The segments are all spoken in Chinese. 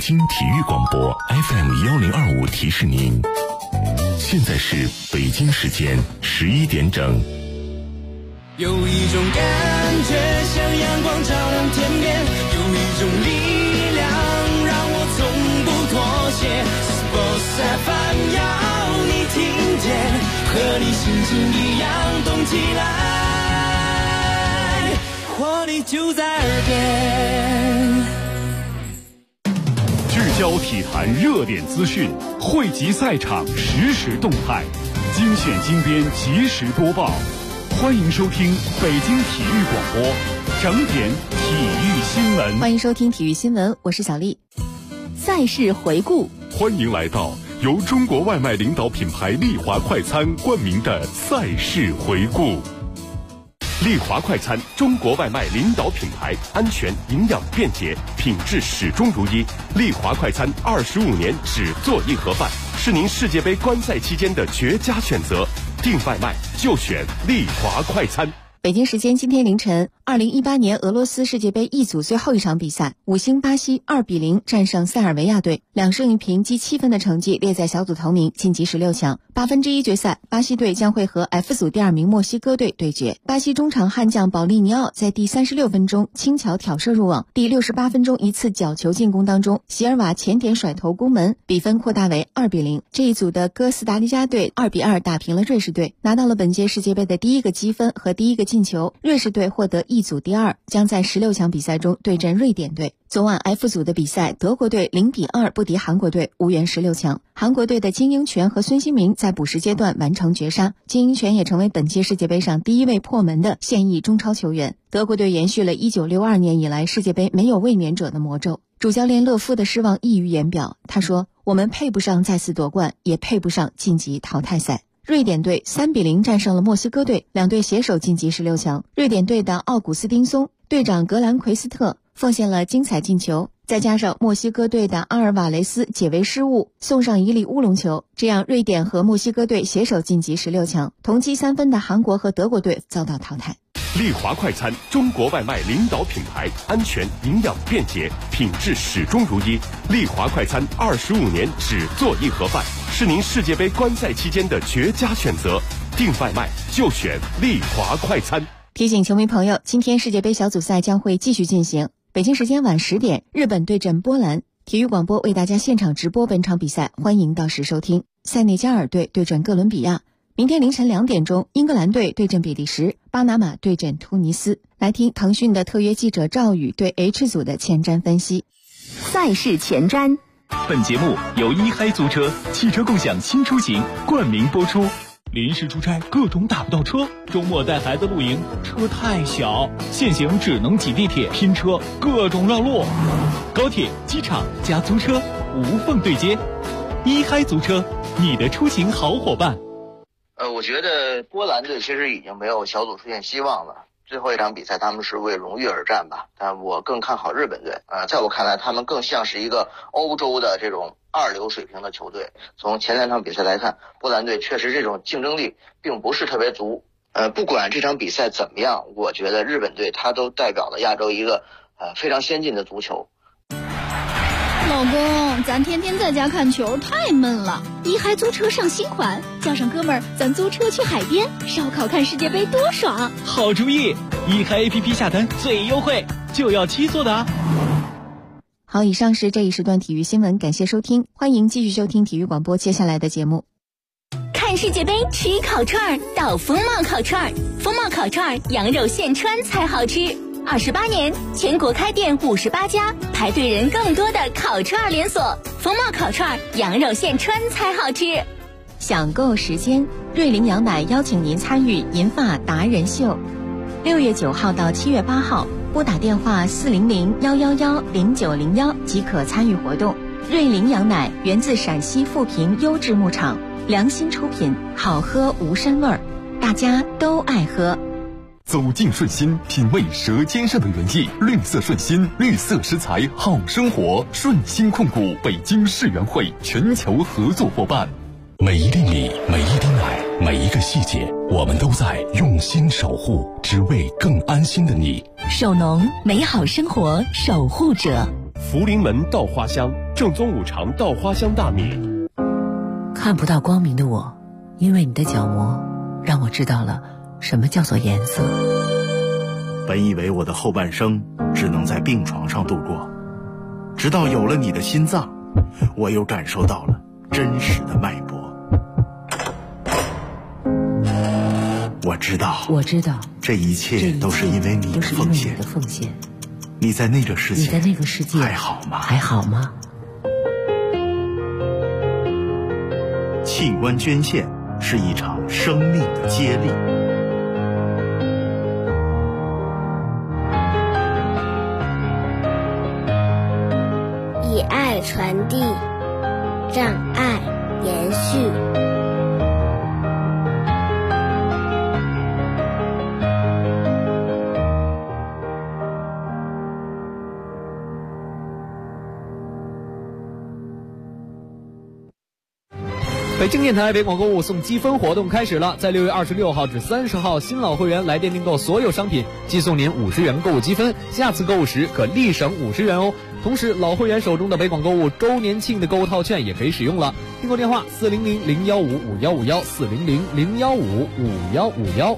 京体育广播 FM1025提示您，现在是北京时间11点整。 有一种感觉像阳光照亮天边，有一种力量让我从不妥协。Sports FM 要你听见，和你心情一样动起来，活力就在耳边。 聚焦体坛热点资讯，汇集赛场实时动态，精选精编及时播报。欢迎收听北京体育广播整点体育新闻。 欢迎收听体育新闻，我是小丽。赛事回顾， 欢迎来到由中国外卖领导品牌丽华快餐冠名的赛事回顾。丽华快餐，中国外卖领导品牌，安全、营养、便捷，品质始终如一。丽华快餐25年只做一盒饭，是您世界杯观赛期间的绝佳选择。订外卖就选丽华快餐。 北京时间今天凌晨，2018年俄罗斯世界杯 E 组最后一场比赛，5星巴西2-0战胜塞尔维亚队，2胜1平积7分的成绩列在小组头名，晋级16强。1/8决赛，巴西队将会和 F 组第2名墨西哥队对决。巴西中场悍将保利尼奥在第36分钟轻巧挑射入网，第68分钟一次角球进攻当中，席尔瓦前点甩头攻门，比分扩大为2-0。这一组的哥斯达黎加队2-2打平了瑞士队，拿到了本届世界杯的第一个积分和第一个进球。瑞士队获得 E 组第2，将在16强比赛中对阵瑞典队。昨晚 F 组的比赛，德国队0-2不敌韩国队，无缘16强。韩国队的金英权和孙兴民在补时阶段完成绝杀，金英权也成为本届世界杯上第一位破门的现役中超球员。德国队延续了1962年以来世界杯没有卫冕者的魔咒。主教练勒夫的失望溢于言表，他说：“我们配不上再次夺冠，也配不上晋级淘汰赛。”瑞典队3-0战胜了墨西哥队，两队携手晋级16强。瑞典队的奥古斯丁松、队长格兰奎斯特奉献了精彩进球，再加上墨西哥队的阿尔瓦雷斯解围失误，送上一粒乌龙球，这样瑞典和墨西哥队携手晋级16强。同积3分的韩国和德国队遭到淘汰。 丽华快餐，中国外卖领导品牌，安全、营养、便捷，品质始终如一。丽华快餐25年只做一盒饭，是您世界杯观赛期间的绝佳选择。订外卖就选丽华快餐。 提醒球迷朋友，今天世界杯小组赛将会继续进行。北京时间晚10点，日本对阵波兰。体育广播为大家现场直播本场比赛，欢迎到时收听。塞内加尔队对阵哥伦比亚。明天凌晨2点钟，英格兰队对阵比利时，巴拿马对阵突尼斯。来听腾讯的特约记者赵宇对 H 组的前瞻分析。 赛事前瞻。 本节目由一嗨租车汽车共享新出行冠名播出。临时出差各种打不到车，周末带孩子露营车太小，现行只能挤地铁拼车，各种绕路。高铁、机场加租车无缝对接，一嗨租车，你的出行好伙伴。 我觉得波兰队其实已经没有小组出现希望了。最后一场比赛他们是为荣誉而战吧，但我更看好日本队。在我看来，他们更像是一个欧洲的这种2流水平的球队。从前2场比赛来看，波兰队确实这种竞争力并不是特别足。不管这场比赛怎么样，我觉得日本队他都代表了亚洲一个非常先进的足球。 老公，咱天天在家看球太闷了，一嗨租车上新款，叫上哥们儿，咱租车去海边烧烤看世界杯多爽！ 好主意，一嗨 APP 下单最优惠，就要7座的啊！ 好，以上是这一时段体育新闻，感谢收听，欢迎继续收听体育广播接下来的节目。 看世界杯吃烤串到风貌烤串，风貌烤串羊肉现穿才好吃。28年，全国开店58家，排队人更多的烤串连锁。风貌烤串，羊肉现穿才好吃。 享购时间，瑞麟羊奶邀请您参与银发达人秀，6月9号到7月8号，拨打电话400-111-0901即可参与活动。瑞麟羊奶源自陕西富平优质牧场，良心出品，好喝无膻味儿，大家都爱喝。 走进顺心，品味舌尖上的原意。绿色顺心，绿色食材好生活。顺心控股北京世园会全球合作伙伴。每一粒米，每一滴奶，每一个细节，我们都在用心守护，只为更安心的你。 守农，美好生活守护者。 福临门稻花香，正宗五常稻花香大米。 看不到光明的我，因为你的角膜，让我知道了什么叫做颜色。 本以为我的后半生只能在病床上度过，直到有了你的心脏，我又感受到了真实的脉搏。我知道，这一切都是因为你的奉献。你在那个世界还好吗？器官捐献是一场生命的接力。 以爱传递，让爱延续。 北京电台北广购物送积分活动开始了，在6月26号至30号，新老会员来电订购所有商品，即送您50元购物积分，下次购物时可立省50元哦。同时，老会员手中的北广购物周年庆的购物套券也可以使用了。订购电话400-015-5151，400-015-5151。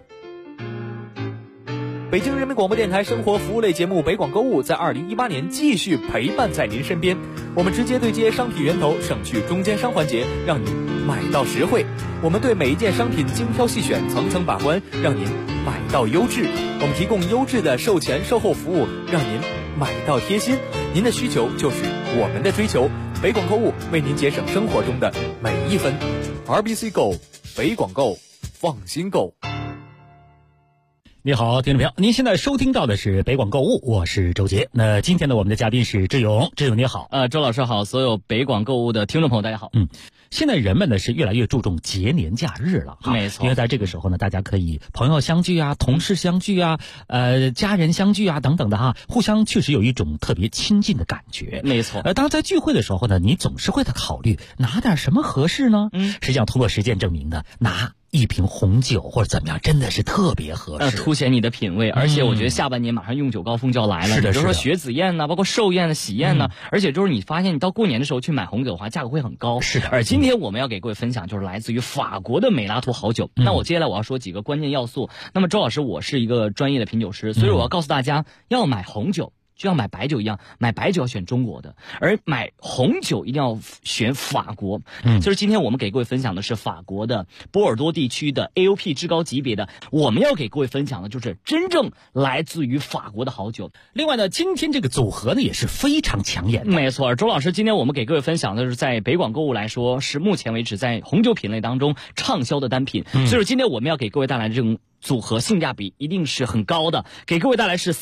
北京人民广播电台生活服务类节目北广购物在2018年继续陪伴在您身边，我们直接对接商品源头，省去中间商环节，让您买到实惠。我们对每一件商品精挑细选，层层把关，让您买到优质。我们提供优质的售前售后服务，让您买到贴心。您的需求就是我们的追求，北广购物为您节省生活中的每一分。RBC Go， 北广购，放心购。 你好，听众朋友，您现在收听到的是北广购物，我是周杰。那今天呢，我们的嘉宾是志勇，志勇你好。 周老师好，所有北广购物的听众朋友大家好。 现在人们呢是越来越注重节年假日了哈， 没错。 因为在这个时候呢，大家可以朋友相聚啊，同事相聚啊，家人相聚啊等等的哈，互相确实有一种特别亲近的感觉。 没错。 当然在聚会的时候呢，你总是会在考虑拿点什么合适呢？实际上通过实践证明呢，拿一瓶红酒或者怎么样，真的是特别合适， 凸显你的品味。而且我觉得下半年马上用酒高峰就要来了， 是的， 比如说雪子宴呢，包括寿宴、喜宴呢，而且就是你发现你到过年的时候去买红酒的话，价格会很高。 是的。 而今天我们要给各位分享就是来自于法国的美拉图好酒。那我接下来我要说几个关键要素。那么周老师，我是一个专业的品酒师，所以我要告诉大家，要买红酒就像买白酒一样，买白酒要选中国的，而买红酒一定要选法国。就是今天我们给各位分享的是法国的波尔多地区的 AOP 至高级别的，我们要给各位分享的就是真正来自于法国的好酒。 另外呢，今天这个组合呢也是非常抢眼的。 没错，周老师，今天我们给各位分享的是在北广购物来说，是目前为止在红酒品类当中畅销的单品。所以今天我们要给各位带来的这种组合性价比一定是很高的，给各位带来是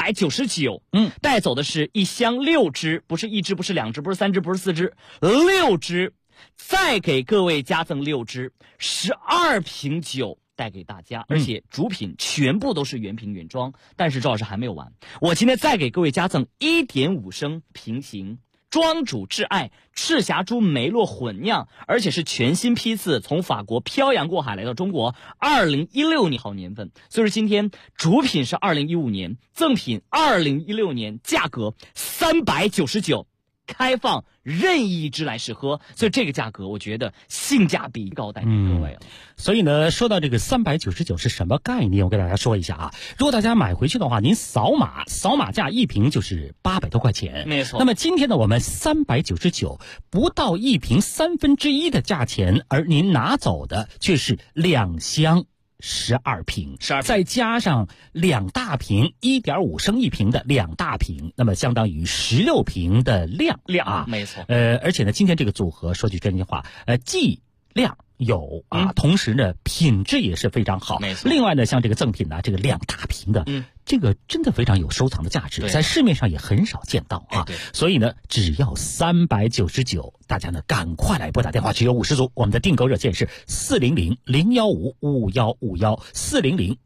399，带走的是一箱6支，不是1支，不是2支，不是3支，不是4支，6支，再给各位加赠6支，12瓶酒带给大家，而且主品全部都是原瓶原装。但是周老师还没有完，我今天再给各位加赠1.5升平行庄主挚爱赤霞珠梅洛混酿，而且是全新批次从法国漂洋过海来到中国，2016年好年份。所以说今天主品是2015年，赠品2016年，价格399，开放任意一支来试喝，所以这个价格我觉得性价比高，带给各位了。 所以呢，说到这个399是什么概念，我给大家说一下啊。如果大家买回去的话，您扫码价一瓶就是800多块钱， 没错。 那么今天呢，我们399不到一瓶1/3的价钱，而您拿走的却是2箱12瓶，再加上2大瓶1.5升一瓶的2大瓶，那么相当于16瓶的量啊， 没错。 而且呢，今天这个组合说句真心话，剂量有啊，同时呢品质也是非常好， 没错。 另外呢，像这个赠品呢，这个2大瓶的，这个真的非常有收藏的价值，在市面上也很少见到啊。所以呢，只要399，大家呢赶快来拨打电话，只有50组。我们的订购热线是400-015-5151，400-015-5151。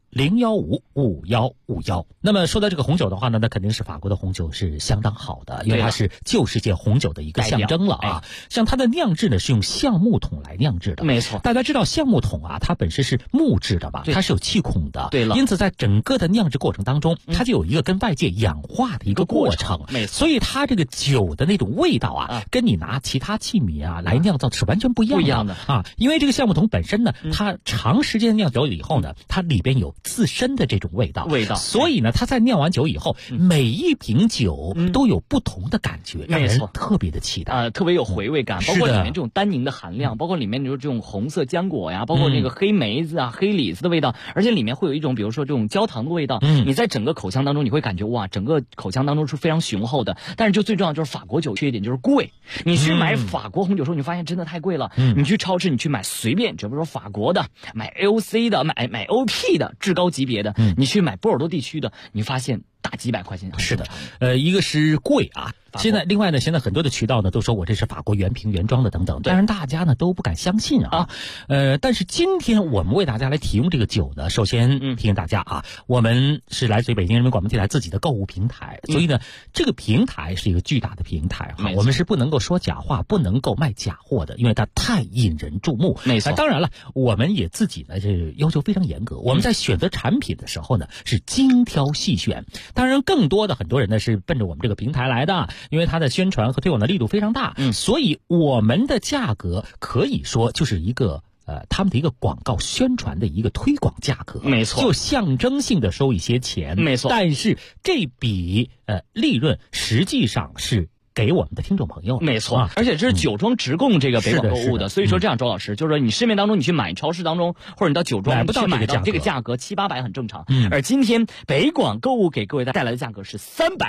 0155151。那么说到这个红酒的话呢，那肯定是法国的红酒是相当好的，因为它是旧世界红酒的一个象征了啊。像它的酿制呢是用橡木桶来酿制的， 没错。 大家知道橡木桶啊，它本身是木质的吧，它是有气孔的， 对了。 因此在整个的酿制过程当中，它就有一个跟外界氧化的一个过程， 没错。 所以它这个酒的那种味道啊，跟你拿其他器皿啊来酿造是完全不一样的啊。因为这个橡木桶本身呢，它长时间酿酒以后呢，它里边有自身的这种味道，所以呢，它在酿完酒以后，每一瓶酒都有不同的感觉，让人特别的期待， 特别有回味感，包括里面这种单宁的含量，包括里面就是这种红色浆果呀，包括那个黑梅子啊、黑李子的味道，而且里面会有一种比如说这种焦糖的味道，你在整个口腔当中你会感觉哇，整个口腔当中是非常雄厚的。但是就最重要就是法国酒缺点就是贵，你去买法国红酒的时候，你发现真的太贵了。你去超市你去买随便，比如说法国的，买 AOC 的，买 OP 的至高级别的，你去买波尔多地区的，你发现大几百块钱。 是的，一个是贵啊。现在另外呢，现在很多的渠道呢都说我这是法国原瓶原装的等等，当然大家呢都不敢相信啊。但是今天我们为大家来提供这个酒呢，首先提醒大家啊，我们是来自于北京人民广播电台自己的购物平台，所以呢这个平台是一个巨大的平台哈，我们是不能够说假话，不能够卖假货的，因为它太引人注目。 没错。 当然了，我们也自己呢是要求非常严格，我们在选择产品的时候呢是精挑细选。当然更多的很多人呢是奔着我们这个平台来的，因为它的宣传和推广的力度非常大，所以我们的价格可以说就是一个他们的一个广告宣传的一个推广价格， 没错， 就象征性的收一些钱， 没错。 但是这笔利润实际上是给我们的听众朋友， 没错，而且这是酒庄直供这个北广购物的，所以说这样，周老师就是说，你市面当中你去买，超市当中或者你到酒庄买不到这个价格700-800很正常，而今天北广购物给各位带来的价格是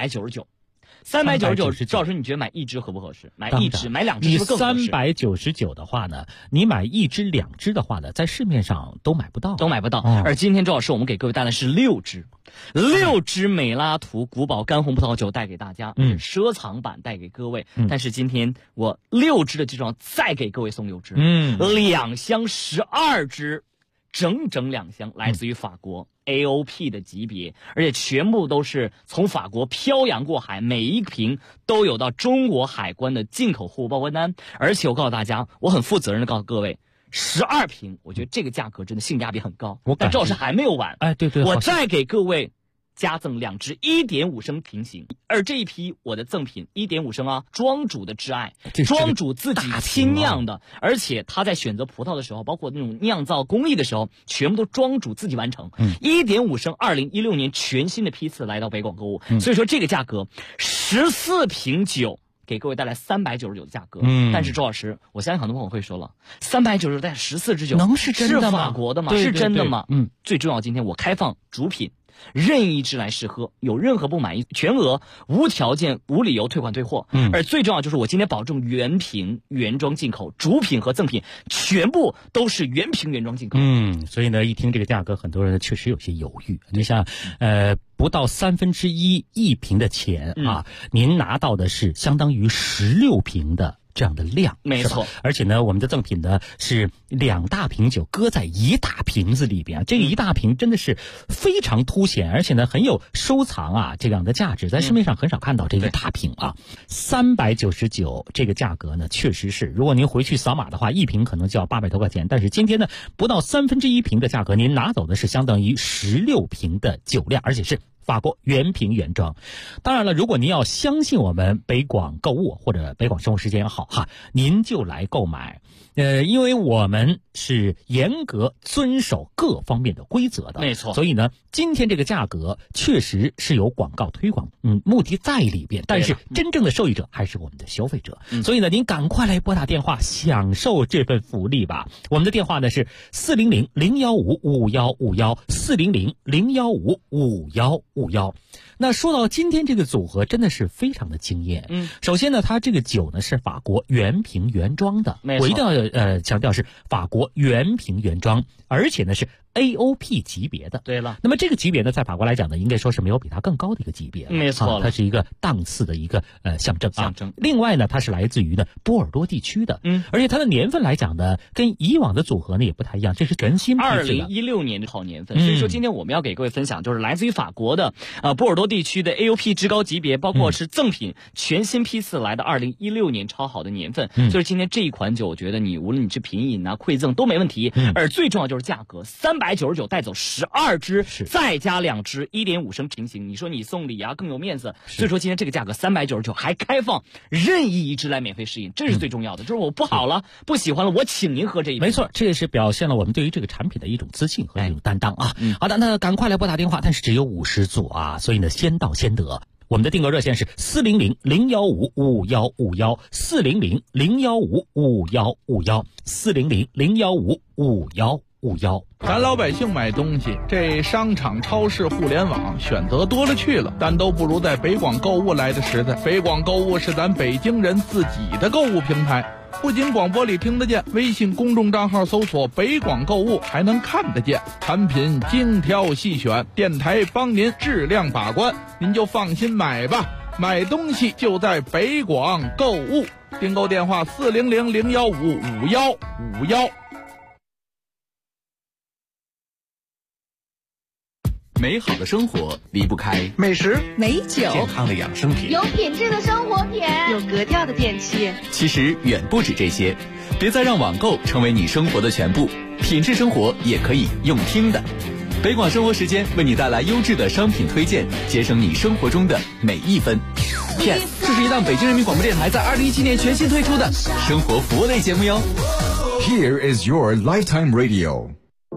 399。399，赵老师，你觉得买一支合不合适？买一支、买两支是不是更合适 ？399的话呢，你买一支、两支的话呢，在市面上都买不到， 而今天周老师，我们给各位带来是6支美拉图古堡干红葡萄酒带给大家，收藏版带给各位。但是今天我6支的这种再给各位送6支，2箱12支。整2箱来自于法国 AOP 的级别，而且全部都是从法国漂洋过海，每一瓶都有到中国海关的进口货物报关单。而且我告诉大家，我很负责任的告诉各位，12瓶，我觉得这个价格真的性价比很高。但赵老师还没有完， 对， 我再给各位加赠2支1.5升瓶型，而这一批我的赠品1.5升啊，庄主的挚爱，庄主自己亲酿的，而且他在选择葡萄的时候，包括那种酿造工艺的时候，全部都庄主自己完成。1.5升2016年全新的批次来到北广购物，所以说这个价格14瓶酒给各位带来399的价格。但是周老师，我相信很多朋友会说了，399带14支酒能是真的吗？ 是法国的吗？是真的吗？最重要，今天我开放主品。任意一支来试喝，有任何不满意，全额无条件无理由退款退货。而最重要就是我今天保证原瓶原装进口，主品和赠品全部都是原瓶原装进口。 所以呢，一听这个价格，很多人确实有些犹豫。你想，不到1/3一瓶的钱啊，您拿到的是相当于16瓶的这样的量， 没错。 而且呢，我们的赠品呢是2大瓶酒搁在1大瓶子里边，这个1大瓶真的是非常凸显，而且呢很有收藏啊这样的价值，在市面上很少看到这一大瓶啊。399这个价格呢，确实是，如果您回去扫码的话，一瓶可能就要800多块钱，但是今天呢，不到1/3瓶的价格，您拿走的是相当于16瓶的酒量，而且是法国原瓶原装。当然了，如果您要相信我们北广购物或者北广生活时间好哈，您就来购买。因为我们是严格遵守各方面的规则的， 没错。 所以呢，今天这个价格确实是有广告推广，目的在里边，但是真正的受益者还是我们的消费者。所以呢，您赶快来拨打电话享受这份福利吧。我们的电话呢是400-015-5151，400-015-5151。那说到今天这个组合真的是非常的惊艳。首先呢，它这个酒呢是法国原瓶原装的，我一定要强调是法国原瓶原装，而且呢是 AOP 级别的。 对了， 那么这个级别呢，在法国来讲呢，应该说是没有比它更高的一个级别了。 没错了， 它是一个档次的一个象征。另外呢，它是来自于呢波尔多地区的，而且它的年份来讲呢，跟以往的组合呢也不太一样，这是全新批制的 2016年的好年份。所以说今天我们要给各位分享，就是来自于法国的波尔多地区的 AOP 职高级别，包括是赠品全新批次来的2016年超好的年份。所以今天这一款酒，我觉得你无论你是品饮啊、馈赠都没问题。而最重要就是价格，399带走12支，再加2支1.5升平行，你说你送礼啊更有面子。所以说今天这个价格399还开放任意一支来免费试饮，这是最重要的。就是我不好了，不喜欢了，我请您喝这一杯。 没错，这也是表现了我们对于这个产品的一种自信和一种担当啊。好的，那赶快来拨打电话，但是只有50组啊，所以呢先到先得。我们的订购热线是400-015-5151，400-015-5151，400-015-5151。 咱老百姓买东西，这商场、超市、互联网选择多了去了，但都不如在北广购物来的实在。北广购物是咱北京人自己的购物平台，不仅广播里听得见，微信公众账号搜索北广购物还能看得见，产品精挑细选，电台帮您质量把关，您就放心买吧。买东西就在北广购物，订购电话400-015-5151。 美好的生活离不开美食、 美酒、 健康的养生品、 有品质的生活品、 有格调的电器。 其实远不止这些，别再让网购成为你生活的全部，品质生活也可以用听的。北广生活时间为你带来优质的商品推荐，节省你生活中的每一分。Yes， 这是一档北京人民广播电台在2017年全新推出的生活服务类节目哟。 Here is your lifetime radio。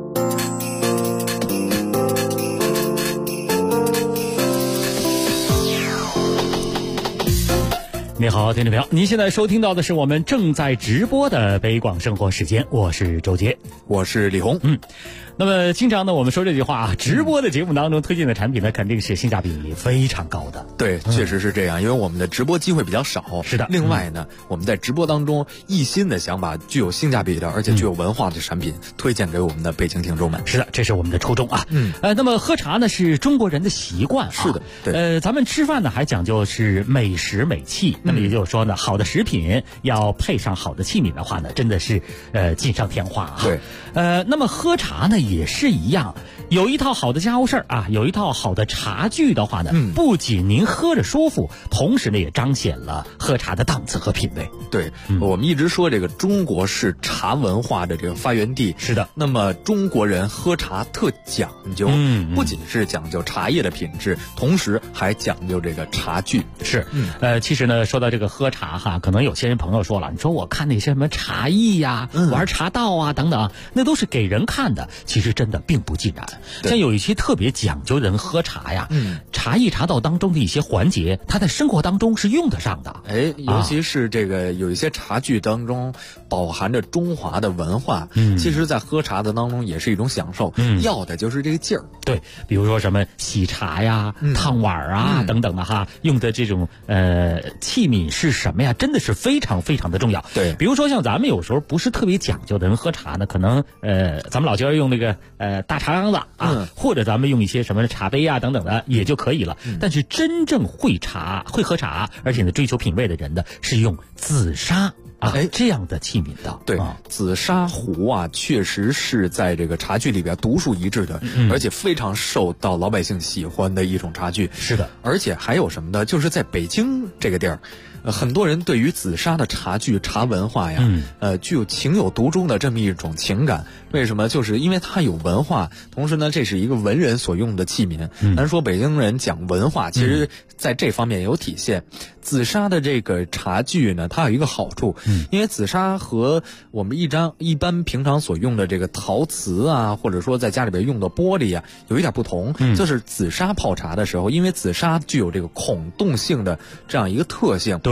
你好，听众朋友，您现在收听到的是我们正在直播的北广生活时间，我是周杰， 我是李红。 那么经常呢，我们说这句话啊，直播的节目当中推荐的产品呢，肯定是性价比非常高的。 对，确实是这样，因为我们的直播机会比较少。 是的。 另外呢，我们在直播当中一心的想把具有性价比的，而且具有文化的产品推荐给我们的北京听众们。 是的，这是我们的初衷啊。那么喝茶呢是中国人的习惯啊。 是的。对。 咱们吃饭呢还讲究是美食美器，那么也就是说呢，好的食品要配上好的器皿的话呢，真的是锦上添花啊。 对。 那么喝茶呢也是一样。有一套好的家务事儿啊，有一套好的茶具的话呢，不仅您喝着舒服，同时呢也彰显了喝茶的档次和品味。 对，我们一直说这个中国是茶文化的这个发源地。 是的。 那么中国人喝茶特讲究，不仅是讲究茶叶的品质，同时还讲究这个茶具。 是，其实呢，说到这个喝茶哈，可能有些人朋友说了，你说我看那些什么茶艺呀、玩茶道啊等等，那都是给人看的，其实真的并不尽然。像有一些特别讲究人喝茶呀，茶艺茶道当中的一些环节，他在生活当中是用得上的。 尤其是这个有一些茶具当中饱含着中华的文化，其实在喝茶的当中也是一种享受，要的就是这个劲儿。 对，比如说什么洗茶呀、烫碗啊等等的哈，用的这种器皿是什么呀，真的是非常非常的重要。 对， 比如说像咱们有时候不是特别讲究的人喝茶呢，可能咱们老家用那个大茶缸子啊，或者咱们用一些什么茶杯啊等等的也就可以了。但是真正会喝茶，而且呢追求品味的人呢，是用紫砂这样的器皿的。 对，紫砂壶啊，确实是在这个茶具里边独树一帜的，而且非常受到老百姓喜欢的一种茶具。 是的， 而且还有什么呢？就是在北京这个地儿，很多人对于紫砂的茶具、茶文化呀，具有情有独钟的这么一种情感。为什么？就是因为它有文化，同时呢，这是一个文人所用的器皿。咱说北京人讲文化，其实在这方面有体现。紫砂的这个茶具呢，它有一个好处，因为紫砂和我们一般平常所用的这个陶瓷啊，或者说在家里边用的玻璃啊，有一点不同。就是紫砂泡茶的时候，因为紫砂具有这个孔洞性的这样一个特性，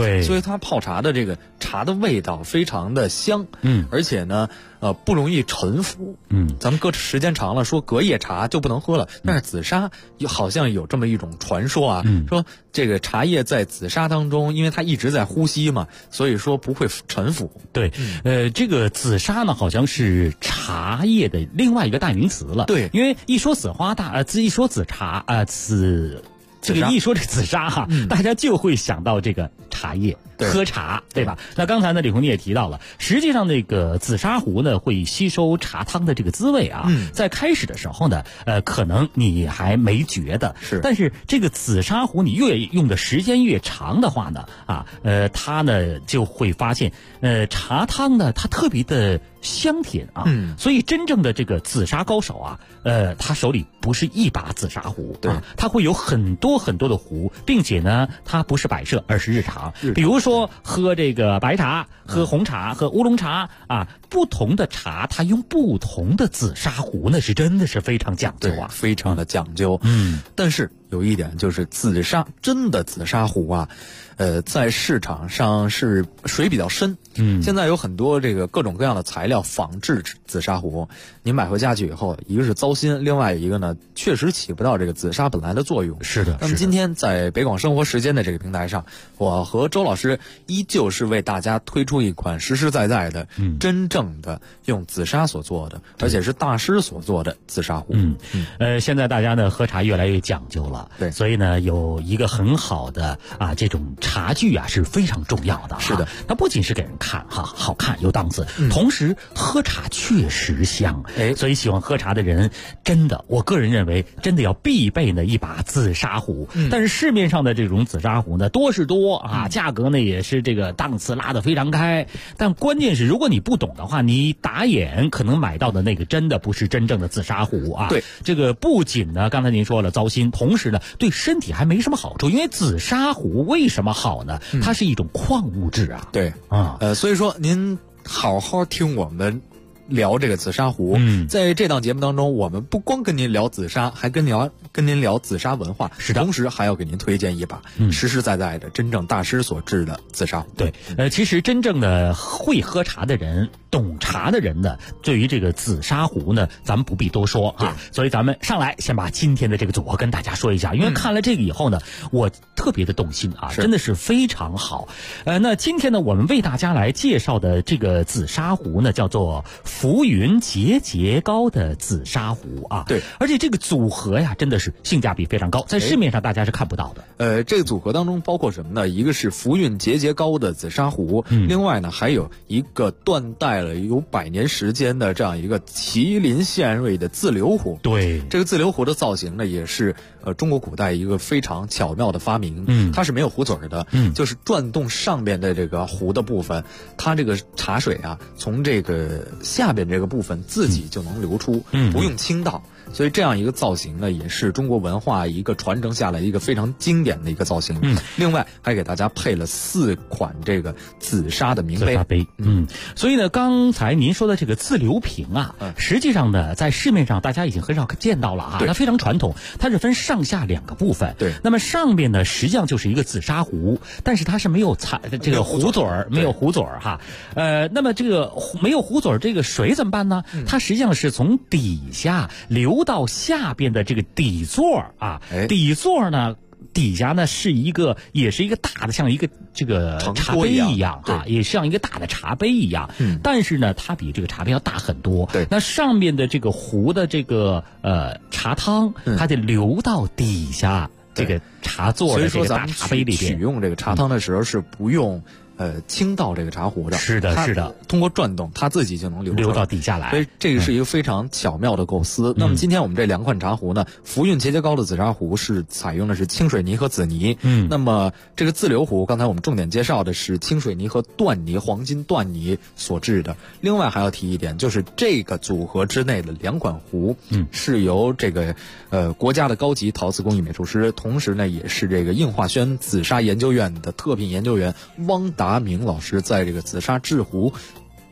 对， 所以它泡茶的这个茶的味道非常的香，而且呢，不容易陈腐，咱们搁时间长了，说隔夜茶就不能喝了，但是紫砂好像有这么一种传说啊，说这个茶叶在紫砂当中，因为它一直在呼吸嘛，所以说不会陈腐。 对，这个紫砂呢，好像是茶叶的另外一个代名词了。 对， 因为一说一说紫茶这个一说这个紫砂哈，大家就会想到这个茶叶，喝茶，对吧？那刚才呢，李红你也提到了，实际上那个紫砂壶呢，会吸收茶汤的这个滋味啊。在开始的时候呢，可能你还没觉得，但是这个紫砂壶你越用的时间越长的话呢，它呢就会发现，茶汤呢它特别的香甜啊。所以真正的这个紫砂高手啊，他手里不是一把紫砂壶，对，他会有很多很多的壶，并且呢，它不是摆设，而是日常。比如说喝这个白茶、喝红茶、喝乌龙茶啊，不同的茶它用不同的紫砂壶，那是真的是非常讲究啊， 非常的讲究。但是有一点就是真的紫砂壶啊，在市场上是水比较深。现在有很多这个各种各样的材料仿制紫砂壶，你买回家去以后，一个是糟心，另外一个呢，确实起不到这个紫砂本来的作用。 是的。 那么今天在北广生活时间的这个平台上，我和周老师依旧是为大家推出一款实实在在的、真正的用紫砂所做的，而且是大师所做的紫砂壶。 现在大家呢喝茶越来越讲究了， 对， 所以呢有一个很好的这种茶具啊是非常重要的。 是的， 它不仅是给人看好看有档次，同时喝茶确实香。所以喜欢喝茶的人，真的，我个人认为真的要必备呢一把紫砂壶。但是市面上的这种紫砂壶呢多是多啊，价格呢也是这个档次拉得非常开。但关键是，如果你不懂的话，你打眼可能买到的那个真的不是真正的紫砂壶啊。 对， 这个不仅呢，刚才您说了糟心，同时呢，对身体还没什么好处。因为紫砂壶为什么好呢？它是一种矿物质啊。 对所以说您好好听我们聊这个紫砂壶。在这档节目当中，我们不光跟您聊紫砂，还跟您聊紫砂文化，同时还要给您推荐一把实实在在的真正大师所制的紫砂壶。 对，其实真正的会喝茶的人、懂茶的人呢，对于这个紫砂壶呢，咱们不必多说啊。所以咱们上来先把今天的这个组合跟大家说一下，因为看了这个以后呢，我特别的动心啊，真的是非常好。那今天呢，我们为大家来介绍的这个紫砂壶呢，叫做浮云节高的紫砂壶啊。 对， 而且这个组合呀，真的是性价比非常高，在市面上大家是看不到的。 这个组合当中包括什么呢？一个是浮云节高的紫砂壶，另外呢还有一个断代了有100年时间的这样一个麒麟献瑞的自流壶。 对， 这个自流壶的造型呢，也是中国古代一个非常巧妙的发明。它是没有壶嘴的，就是转动上边的这个壶的部分，它这个茶水啊，从这个下边这个部分自己就能流出，不用倾倒。所以这样一个造型呢，也是中国文化一个传承下来一个非常经典的一个造型。另外还给大家配了4款这个紫砂的名杯。 所以呢，刚才您说的这个自流瓶啊，实际上呢，在市面上大家已经很少见到了啊。它非常传统，它是分上下2个部分。 对， 那么上边呢，实际上就是一个紫砂壶，但是它是没有这个壶嘴儿，没有壶嘴儿哈。那么这个没有壶嘴儿，这个水怎么办呢？它实际上是从底下流到下边的这个底座啊，底座呢底下呢也是一个大的，像一个这个茶杯一样啊，也像一个大的茶杯一样。但是呢，它比这个茶杯要大很多。 对， 那上面的这个壶的这个茶汤，它得流到底下这个茶座的这个大茶杯里边。 取用这个茶汤的时候是不用倾倒这个茶壶的， 是的， 通过转动，它自己就能流到底下来。 所以这个是一个非常巧妙的构思。那么今天我们这2款茶壶呢，浮云节高的紫砂壶是采用的是清水泥和紫泥。那么这个自流壶，刚才我们重点介绍的是清水泥和缎泥，黄金缎泥所制的。另外还要提一点，就是这个组合之内的2款壶，是由这个国家的高级陶瓷工艺美术师，同时呢也是这个应化轩紫砂研究院的特聘研究员汪达明老师在这个紫砂制壶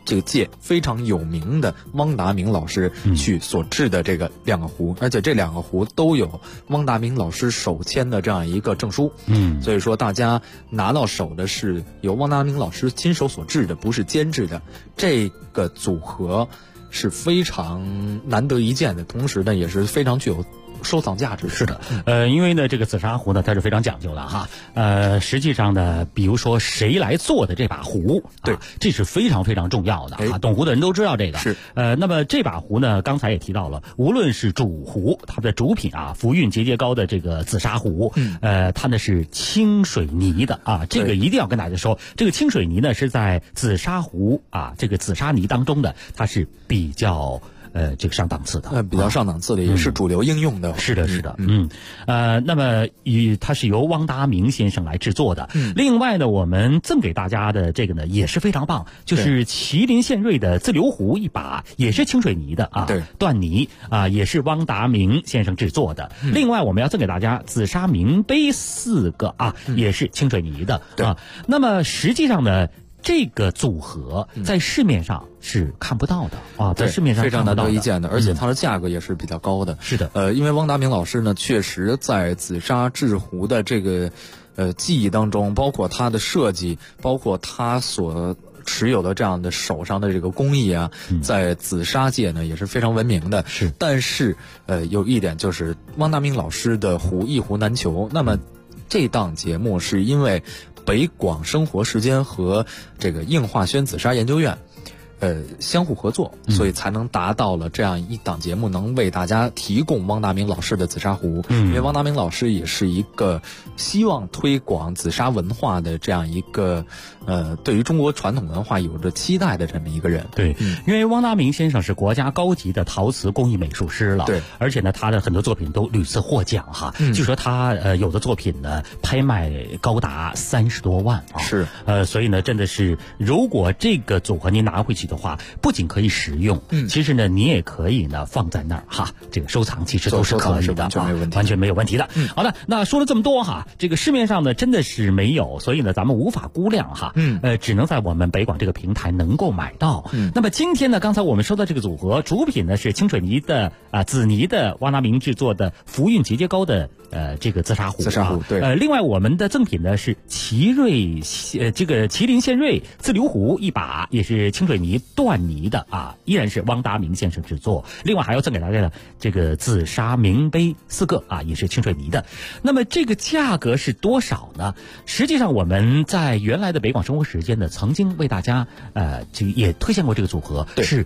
这个界非常有名的汪达明老师去所制的这个2个壶，而且这2个壶都有汪达明老师手签的这样一个证书。所以说大家拿到手的是由汪达明老师亲手所制的，不是监制的。这个组合是非常难得一见的，同时呢也是非常具有收藏价值。 是的，因为呢，这个紫砂壶呢，它是非常讲究的哈。实际上呢，比如说谁来做的这把壶，对，这是非常非常重要的啊。懂壶的人都知道这个。是。那么这把壶呢，刚才也提到了，无论是主壶，它的主品啊，福运节节高的这个紫砂壶，它呢是清水泥的啊。这个一定要跟大家说，这个清水泥呢是在紫砂壶啊这个紫砂泥当中的，它是比较。这个上档次的， 比较上档次的，也是主流应用的。 是的，是的，那么它是由汪达明先生来制作的。另外呢，我们赠给大家的这个呢也是非常棒，就是麒麟献瑞的自流壶一把，也是清水泥的啊，缎泥啊，也是汪达明先生制作的。另外，我们要赠给大家紫砂名杯4个啊，也是清水泥的啊。那么实际上呢，这个组合在市面上是看不到的啊，在市面上非常难得一见的，而且它的价格也是比较高的。 是的， 因为汪达明老师呢，确实在紫砂制壶的这个技艺当中，包括它的设计，包括他所持有的这样的手上的这个工艺啊，在紫砂界呢也是非常闻名的。 是， 但是有一点就是汪达明老师的壶一壶难求。那么这档节目是因为北广生活时间和这个应化轩紫砂研究院相互合作，所以才能达到了这样一档节目能为大家提供汪达明老师的紫砂壶。因为汪达明老师也是一个希望推广紫砂文化的这样一个对于中国传统文化有着期待的这么一个人。 对，因为汪达明先生是国家高级的陶瓷工艺美术师了，对，而且呢他的很多作品都屡次获奖哈。据说他有的作品呢拍卖高达30多万啊。 是， 所以呢真的是，如果这个组合您拿回去的话，不仅可以使用，其实呢你也可以呢放在那儿哈，这个收藏其实都是可以的，完全没有问题的。好的，那说了这么多哈，这个市面上呢真的是没有，所以呢咱们无法估量哈，只能在我们北广这个平台能够买到。那么今天呢，刚才我们说的这个组合主品呢是清水泥的紫泥的汪达明制作的福运节节高的这个紫砂壶。对。另外我们的赠品呢是这个麒麟献瑞自流壶一把，也是清水泥缎泥的啊，依然是汪达明先生制作。另外还要赠给大家的这个紫砂名杯4个啊，也是清水泥的。那么这个价格是多少呢？实际上我们在原来的北广生活时间呢，曾经为大家这个也推荐过这个组合，是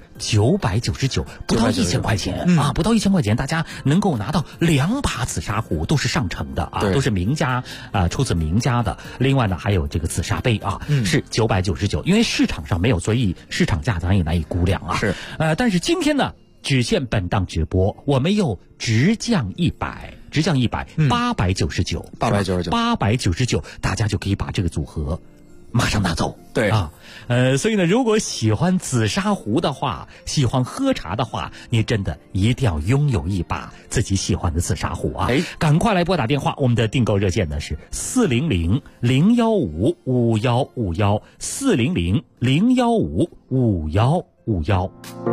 999，不到1000块钱啊，不到1000块钱，大家能够拿到2把紫砂壶，都是上乘的啊，都是名家出自名家的。另外呢，还有这个紫砂杯啊，是999，因为市场上没有，所以市场价咱也难以估量啊。是，但是今天呢，只限本档直播，我们又直降100，899，大家就可以把这个组合马上拿走。 对啊， 所以呢，如果喜欢紫砂壶的话，喜欢喝茶的话，你真的一定要拥有一把自己喜欢的紫砂壶啊！赶快来拨打电话，我们的订购热线呢是400-015-5151，400-015-5151。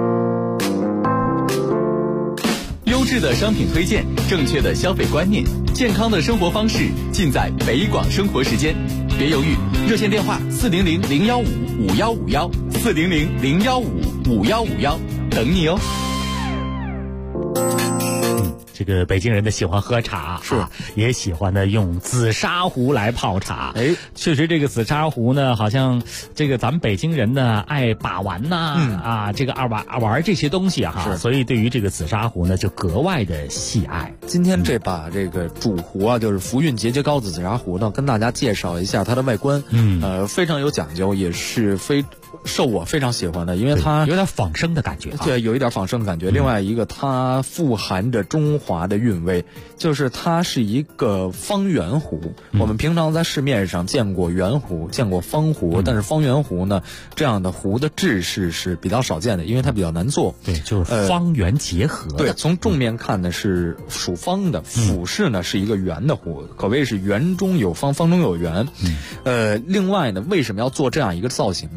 优质的商品推荐，正确的消费观念，健康的生活方式，尽在北广生活时间。别犹豫，热线电话400-015-5151，400-015-5151，等你哦。 这个北京人的喜欢喝茶，是也喜欢呢用紫砂壶来泡茶。确实这个紫砂壶呢，好像这个咱们北京人呢爱把玩呐，这个玩这些东西哈，所以对于这个紫砂壶呢就格外的喜爱。 今天这把这个主壶啊，就是福运节节高紫砂壶呢，跟大家介绍一下它的外观，非常有讲究，也是受我非常喜欢的，因为它有点仿生的感觉， 对，有一点仿生的感觉。另外一个，它富含着中华的韵味，就是它是一个方圆壶。我们平常在市面上见过圆壶，见过方壶，但是方圆壶呢，这样的壶的制式是比较少见的，因为它比较难做。 对，就是方圆结合的。 对，从正面看呢是属方的，俯视呢是一个圆的壶，可谓是圆中有方，方中有圆。另外呢，为什么要做这样一个造型呢？其实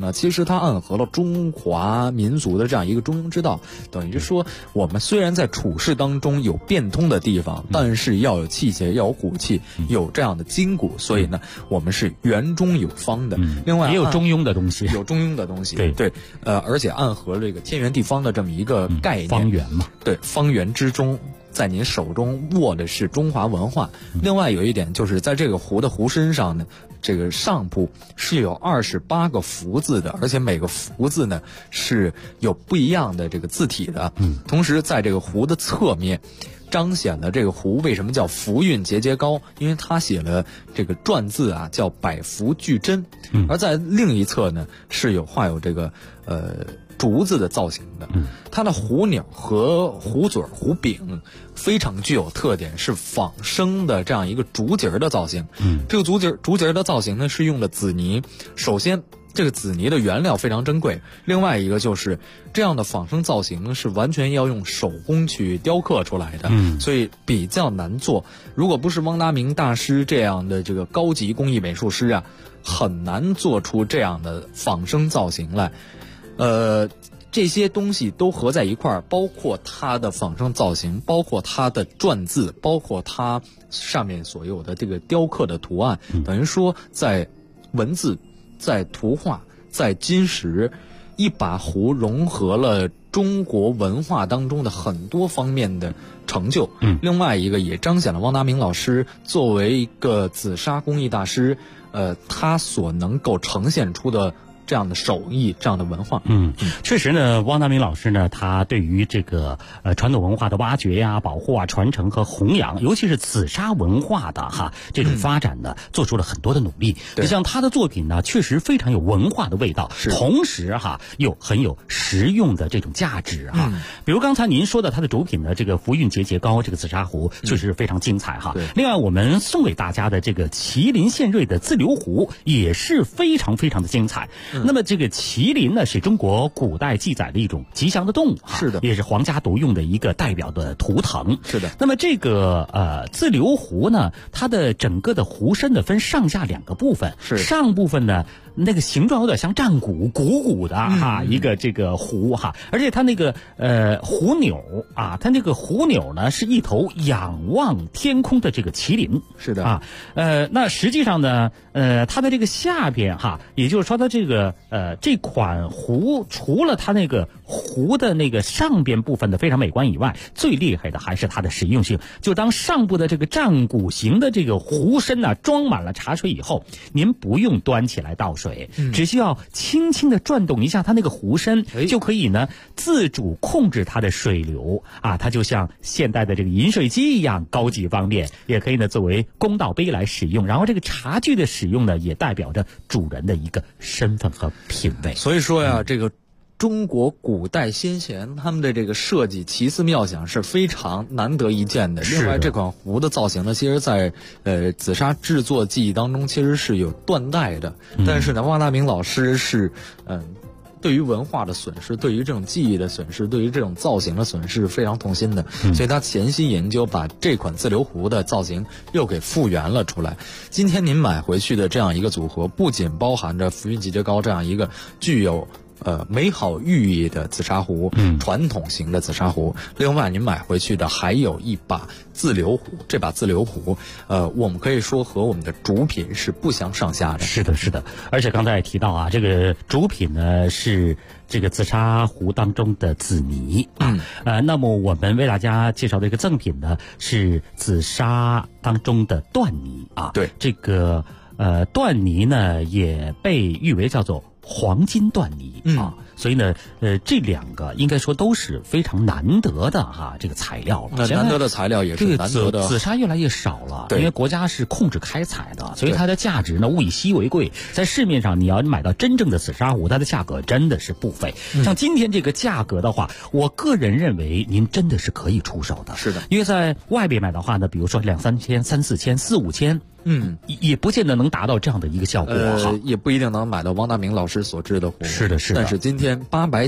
时它暗合了中华民族的这样一个中庸之道，等于说我们虽然在处事当中有变通的地方，但是要有气节，要有骨气，有这样的筋骨，所以呢，我们是圆中有方的。另外也有中庸的东西， 有中庸的东西， 对， 而且暗合这个天圆地方的这么一个概念， 方圆嘛， 对，方圆之中，在您手中握的是中华文化。另外有一点就是在这个壶的壶身上呢，这个上部是有28个福字的，而且每个福字呢是有不一样的这个字体的。同时在这个壶的侧面彰显了这个壶为什么叫福运节节高，因为他写了这个篆字啊，叫百福聚珍。而在另一侧呢是画有这个竹子的造型的。它的壶钮和壶嘴壶柄非常具有特点，是仿生的这样一个竹节的造型。这个竹节的造型呢是用的紫泥，首先这个紫泥的原料非常珍贵，另外一个就是这样的仿生造型是完全要用手工去雕刻出来的，所以比较难做。如果不是汪达明大师这样的这个高级工艺美术师啊，很难做出这样的仿生造型来。这些东西都合在一块儿，包括它的仿生造型，包括它的篆字，包括它上面所有的这个雕刻的图案，等于说在文字、在图画、在金石，一把壶融合了中国文化当中的很多方面的成就。另外一个也彰显了汪达明老师作为一个紫砂工艺大师，他所能够呈现出的这样的手艺，这样的文化。 确实呢，汪达明老师呢，他对于这个传统文化的挖掘呀、保护啊、传承和弘扬，尤其是紫砂文化的这种发展呢，做出了很多的努力。你像他的作品呢，确实非常有文化的味道，同时又很有实用的这种价值比如刚才您说的他的主品的这个福运节节高这个紫砂壶，确实非常精彩另外我们送给大家的这个麒麟献瑞的自流壶也是非常非常的精彩。那么这个麒麟呢，是中国古代记载的一种吉祥的动物， 是的， 也是皇家独用的一个代表的图腾， 是的。 那么这个自流壶呢，它的整个的壶身呢分上下两个部分， 是上部分呢那个形状有点像战鼓，鼓鼓的一个这个壶而且它那个壶钮它那个壶钮呢是一头仰望天空的这个麒麟， 是的那实际上呢它的这个下边也就是说它这个这款壶除了它那个壶的那个上边部分的非常美观以外，最厉害的还是它的实用性。就当上部的这个战鼓形的这个壶身装满了茶水以后，您不用端起来倒水，只需要轻轻的转动一下它那个壶身，就可以呢自主控制它的水流它就像现代的这个饮水机一样高级方便，也可以呢作为公道杯来使用。然后这个茶具的使用呢，也代表着主人的一个身份和品味。 所以说呀，这个中国古代先贤他们的这个设计奇思妙想是非常难得一见的。另外这款壶的造型呢，其实在紫砂制作技艺当中其实是有断代的，但是呢汪达明老师是对于文化的损失，对于这种技艺的损失，对于这种造型的损失非常痛心的，所以他潜心研究，把这款自流壶的造型又给复原了出来。今天您买回去的这样一个组合，不仅包含着福运节节高这样一个具有美好寓意的紫砂壶，传统型的紫砂壶。另外您买回去的还有一把自流壶，这把自流壶我们可以说和我们的主品是不相上下的。 是的，是的。而且刚才也提到这个主品呢是这个紫砂壶当中的紫泥那么我们为大家介绍的一个赠品呢是紫砂当中的缎泥对， 这个缎泥呢也被誉为叫做黄金缎泥所以呢这两个应该说都是非常难得的这个材料了。 难得的材料也是难得的。 紫砂越来越少了，因为国家是控制开采的，所以它的价值呢物以稀为贵。在市面上你要买到真正的紫砂壶，它的价格真的是不菲。像今天这个价格的话，我个人认为您真的是可以出手的。 是的， 因为在外边买的话呢，比如说2、3千、3、4千、4、5千。也不见得能达到这样的一个效果也不一定能买到汪达明老师所制的壶。 是的，是的。 但是今天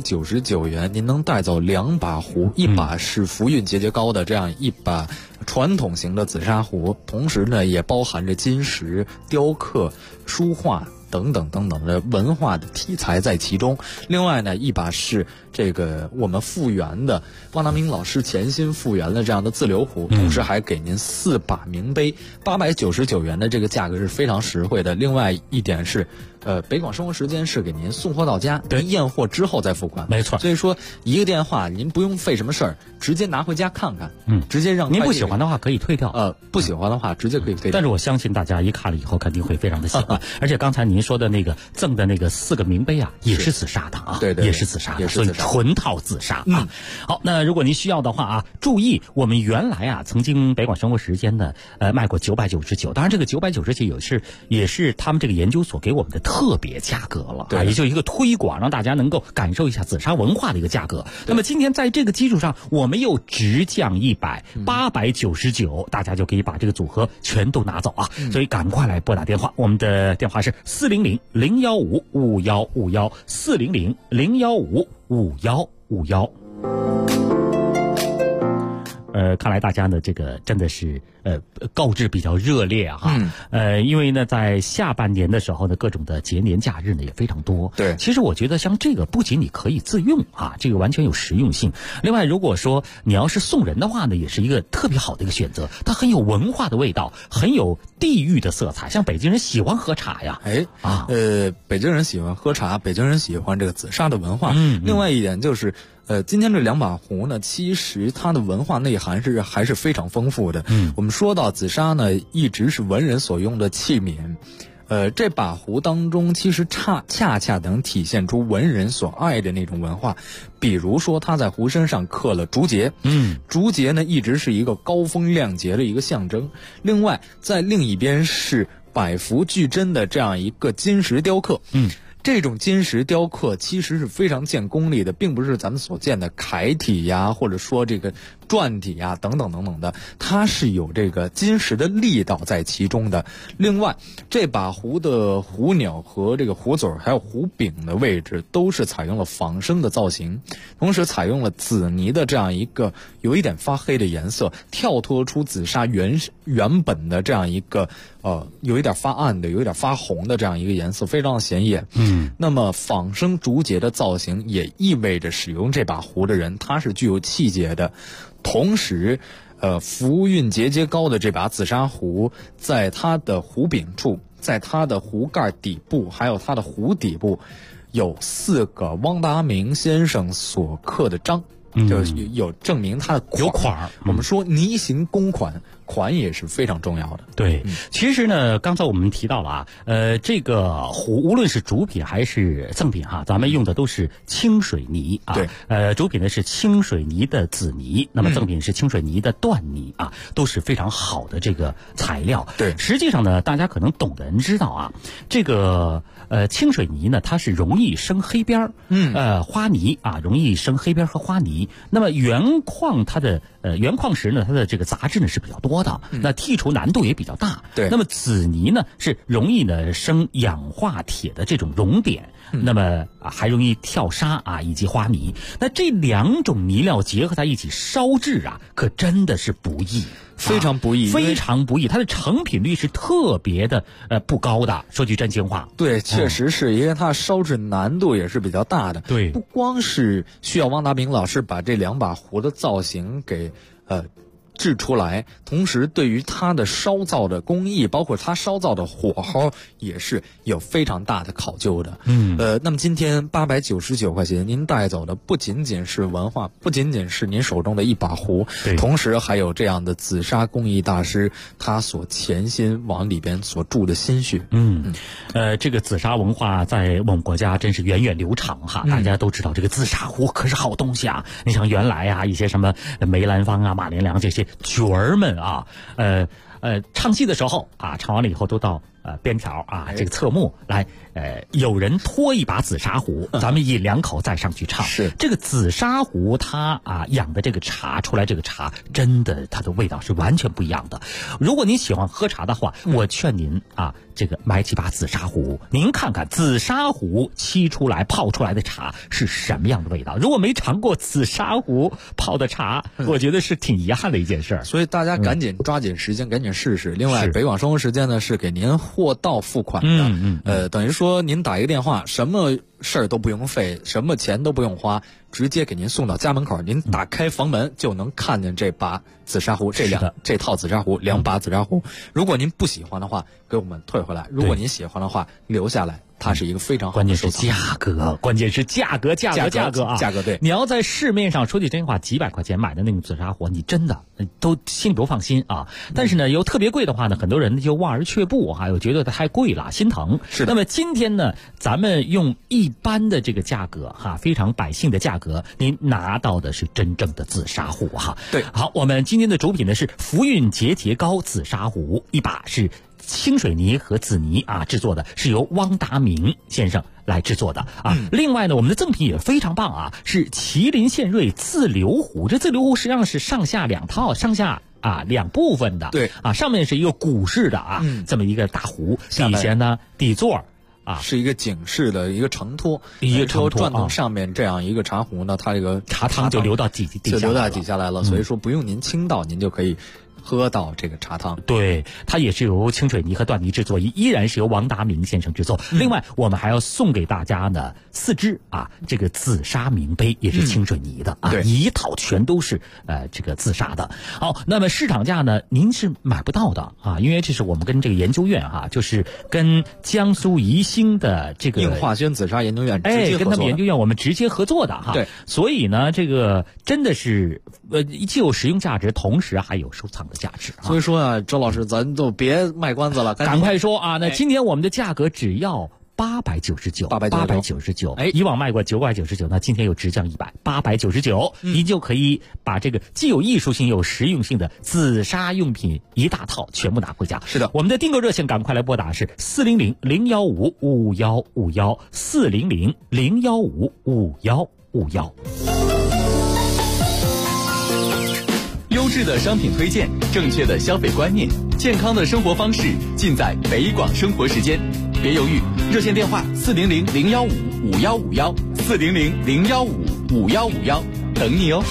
899元，您能带走2把壶，一把是福运节节高的这样一把传统型的紫砂壶，同时呢也包含着金石、雕刻、书画等等等等的文化的题材在其中。另外呢，一把是这个我们复原的汪达明老师潜心复原了这样的自流壶，同时还给您4把名杯，899元的这个价格是非常实惠的。另外一点是北广生活时间是给您送货到家，您验货之后再付款。 没错， 所以说一个电话您不用费什么事儿，直接拿回家看看，直接让您不喜欢的话可以退掉， 不喜欢的话直接可以退掉。 但是我相信大家一看了以后肯定会非常的喜欢，而且刚才您说的那个赠的那个4个名杯啊，也是紫砂的啊， 对， 也是紫砂的，所以纯套紫砂啊。好，那如果您需要的话啊，注意我们原来啊曾经北广生活时间的卖过999，当然这个999也是他们这个研究所给我们的特别价格了啊，也就一个推广，让大家能够感受一下紫砂文化的一个价格。那么今天在这个基础上，我们又直降100，899，大家就可以把这个组合全都拿走啊！所以赶快来拨打电话，我们的电话是400-015-5151，400-015-5151。看来大家呢，这个真的是购置比较热烈啊，因为呢，在下半年的时候呢，各种的节年假日呢也非常多。 对， 其实我觉得像这个不仅你可以自用啊，这个完全有实用性。另外，如果说你要是送人的话呢，也是一个特别好的一个选择，它很有文化的味道，很有地域的色彩。像北京人喜欢喝茶呀， 北京人喜欢喝茶，北京人喜欢这个紫砂的文化。另外一点就是。今天这2把壶呢，其实它的文化内涵还是非常丰富的。我们说到紫砂呢，一直是文人所用的器皿。这把壶当中，其实恰恰能体现出文人所爱的那种文化。比如说，他在壶身上刻了竹节，竹节呢一直是一个高风亮节的一个象征。另外，在另一边是百幅巨珍的这样一个金石雕刻。这种金石雕刻其实是非常见功力的，并不是咱们所见的楷体呀，或者说这个篆体呀等等等等的，它是有这个金石的力道在其中的。另外，这把壶的壶钮和这个壶嘴还有壶柄的位置都是采用了仿生的造型，同时采用了紫泥的这样一个有一点发黑的颜色，跳脱出紫砂原本的这样一个有一点发暗的、有一点发红的这样一个颜色，非常的显眼。那么仿生竹节的造型也意味着使用这把壶的人他是具有气节的。同时浮韵节节高的这把紫砂壶，在它的壶柄处，在它的壶盖底部还有它的壶底部有4个汪达明先生所刻的章，就有证明它的有款。 我们说泥形公款，款也是非常重要的。 对，其实呢，刚才我们提到了啊，这个壶无论是主品还是赠品哈，咱们用的都是清水泥啊。 对， 主品呢是清水泥的紫泥，那么赠品是清水泥的缎泥啊，都是非常好的这个材料。 对， 实际上呢，大家可能懂的人知道啊，这个清水泥呢，它是容易生黑边花泥啊，容易生黑边和花泥。那么原矿它的原矿石呢，它的这个杂质呢是比较多的，那剔除难度也比较大。 对， 那么紫泥呢是容易呢生氧化铁的这种熔点，那么还容易跳沙啊以及花泥。那这2种泥料结合在一起烧制啊，可真的是不易。 非常不易， 非常不易，它的成品率是特别的不高的。说句真心话， 对，确实是因为它烧制难度也是比较大的。 对， 不光是需要汪达明老师把这2把壶的造型给制出来，同时对于它的烧造的工艺，包括它烧造的火候，也是有非常大的考究的。那么今天899块钱，您带走的不仅仅是文化，不仅仅是您手中的一把壶，同时还有这样的紫砂工艺大师他所潜心往里边所注的心血。 这个紫砂文化在我们国家真是源远流长哈，大家都知道这个紫砂壶可是好东西啊。你像原来啊一些什么梅兰芳啊、马连良这些角儿们啊，唱戏的时候啊，唱完了以后都到边条啊这个侧幕来，有人托一把紫砂壶，咱们饮2口再上去唱。 是这个紫砂壶它养的这个茶出来，这个茶真的它的味道是完全不一样的。如果您喜欢喝茶的话，我劝您这个买几把紫砂壶，您看看紫砂壶沏出来泡出来的茶是什么样的味道。如果没尝过紫砂壶泡的茶，我觉得是挺遗憾的一件事。 所以大家赶紧抓紧时间，赶紧试试。另外，北广生活时间呢是给您货到付款的。等于说您打一个电话，什么事儿都不用费，什么钱都不用花，直接给您送到家门口，您打开房门就能看见这把紫砂壶，这套紫砂壶，2把紫砂壶。如果您不喜欢的话，给我们退回来；如果您喜欢的话，留下来。它是一个非常好的收藏。 关键是价格啊！ 价格对。 你要在市面上说句真话，几百块钱买的那种紫砂壶，你真的都心里不放心啊。但是呢，又特别贵的话呢，很多人就望而却步哈，又觉得它太贵了，心疼。 是的。 那么今天呢，咱们用一般的这个价格哈，非常百姓的价格，您拿到的是真正的紫砂壶哈。 对。 好，我们今天的主品呢是福运节节高紫砂壶，一把是清水泥和紫泥啊制作的，是由汪达明先生来制作的啊。另外呢，我们的赠品也非常棒啊，是麒麟献瑞自流壶。这自流壶实际上是上下2套，上下2部分的。 对啊，上面是一个鼓式的这么一个大壶，底下呢底座是一个井式的一个承托，转动上面这样一个茶壶呢，它这个茶汤就流到底下来了，所以说不用您倾倒，您就可以喝到这个茶汤。 对，它也是由清水泥和缎泥制作，依然是由王达明先生制作。另外，我们还要送给大家呢4只这个紫砂名杯，也是清水泥的一套全都是这个紫砂的。好，那么市场价呢，您是买不到的因为这是我们跟这个研究院就是跟江苏宜兴的这个应化轩紫砂研究院直接合作， 跟他们研究院我们直接合作的对， 所以呢，这个真的是既有实用价值，同时还有收藏的价值。 所以说周老师，咱都别卖关子了， 赶快说那今天我们的价格只要899，以往卖过9块99，那今天又直降100，899，您就可以把这个既有艺术性又有实用性的紫砂用品一大套全部拿回家。 是的， 我们的订购热线赶快来拨打是400-015-5151，400-015-5151。 优质的商品推荐，正确的消费观念，健康的生活方式，尽在北广生活时间。别犹豫，热线电话400-015-5151，400-015-5151，等你哦。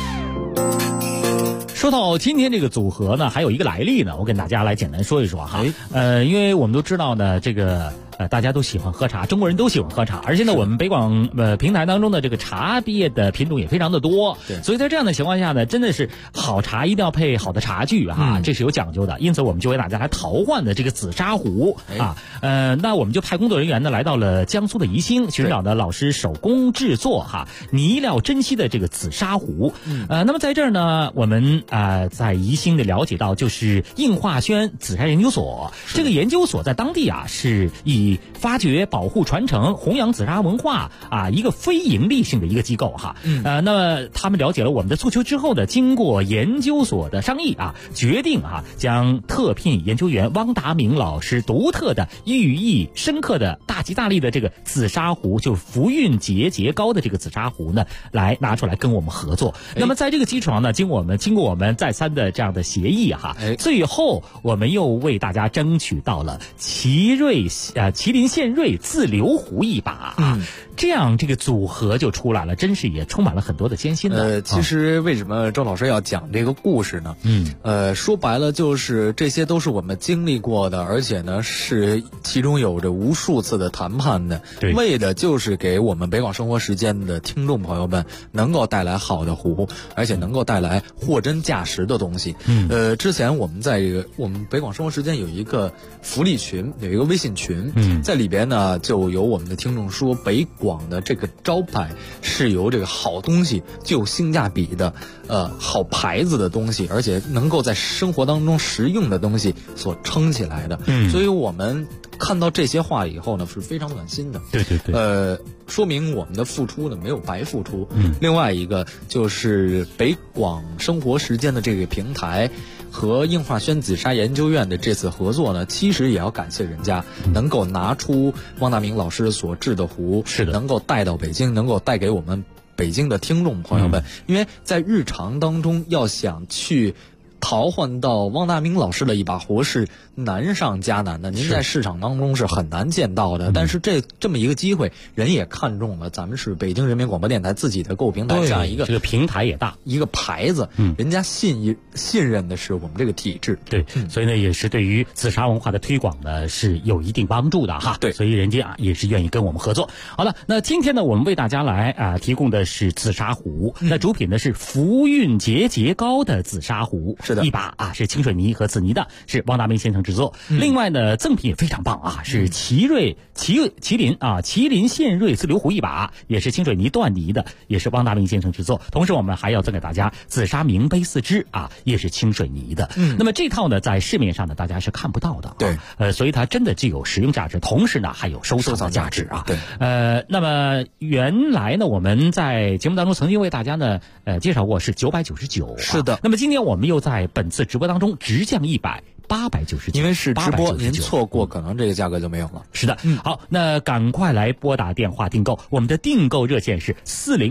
说到今天这个组合呢，还有一个来历呢，我跟大家来简单说一说哈。因为我们都知道呢，这个大家都喜欢喝茶，中国人都喜欢喝茶，而且呢，我们北广平台当中的这个茶叶的品种也非常的多，所以在这样的情况下呢，真的是好茶一定要配好的茶具这是有讲究的。因此，我们就为大家来淘换的这个紫砂壶那我们就派工作人员呢来到了江苏的宜兴，寻找的老师手工制作泥料珍稀的这个紫砂壶。那么在这儿呢，我们在宜兴的了解到，就是应化轩紫砂研究所，这个研究所在当地是以发掘、保护、传承、弘扬紫砂文化一个非盈利性的一个机构那么他们了解了我们的诉求之后呢，经过研究所的商议决定将特聘研究员汪达明老师独特的寓意深刻的大吉大利的这个紫砂壶，就福运节节高的这个紫砂壶呢，来拿出来跟我们合作。那么在这个基础上呢，经过我们再三的这样的协议最后我们又为大家争取到了麒麟献瑞自流壶一把这样这个组合就出来了，真是也充满了很多的艰辛的。 其实为什么周老师要讲这个故事呢？说白了就是这些都是我们经历过的，而且呢是其中有着无数次的谈判的，为的就是给我们北广生活时间的听众朋友们能够带来好的壶，而且能够带来货真价实的东西。之前我们在我们北广生活时间有一个福利群，有一个微信群，在里边呢就有我们的听众说，北广的这个招牌是由这个好东西、具有性价比的好牌子的东西，而且能够在生活当中实用的东西所撑起来的。所以我们看到这些话以后呢，是非常暖心的。 对， 说明我们的付出呢没有白付出。另外一个就是北广生活时间的这个平台和应化轩紫砂研究院的这次合作呢，其实也要感谢人家能够拿出汪达明老师所制的壶， 是的， 能够带到北京，能够带给我们北京的听众朋友们。因为在日常当中要想去淘换到汪达明老师的一把壶是难上加难的，您在市场当中是很难见到的。但是这么一个机会，人也看中了，咱们是北京人民广播电台自己的购物平台这样一个这个平台也大， 一个牌子，人家信任的是我们这个体制。 对，所以呢也是对于紫砂文化的推广呢是有一定帮助的哈。 对， 所以人家也是愿意跟我们合作。好了，那今天呢我们为大家来提供的是紫砂壶，那主品呢是福运节高的紫砂壶， 是的， 一把是清水泥和紫泥的，是汪达明先生制作。另外呢赠品也非常棒是麒麟献瑞自流壶一把，也是清水泥锻泥的，也是汪达明先生制作。同时我们还要赠给大家紫砂名杯4只也是清水泥的。那么这套呢在市面上呢大家是看不到的， 对， 所以它真的具有实用价值，同时呢还有收藏的价值对， 那么原来呢我们在节目当中曾经为大家呢介绍过是999， 是的。 那么今天我们又在本次直播当中直降100，899， 因为是直播，您错过可能这个价格就没有了。 是的，好，那赶快来拨打电话订购，我们的订购热线是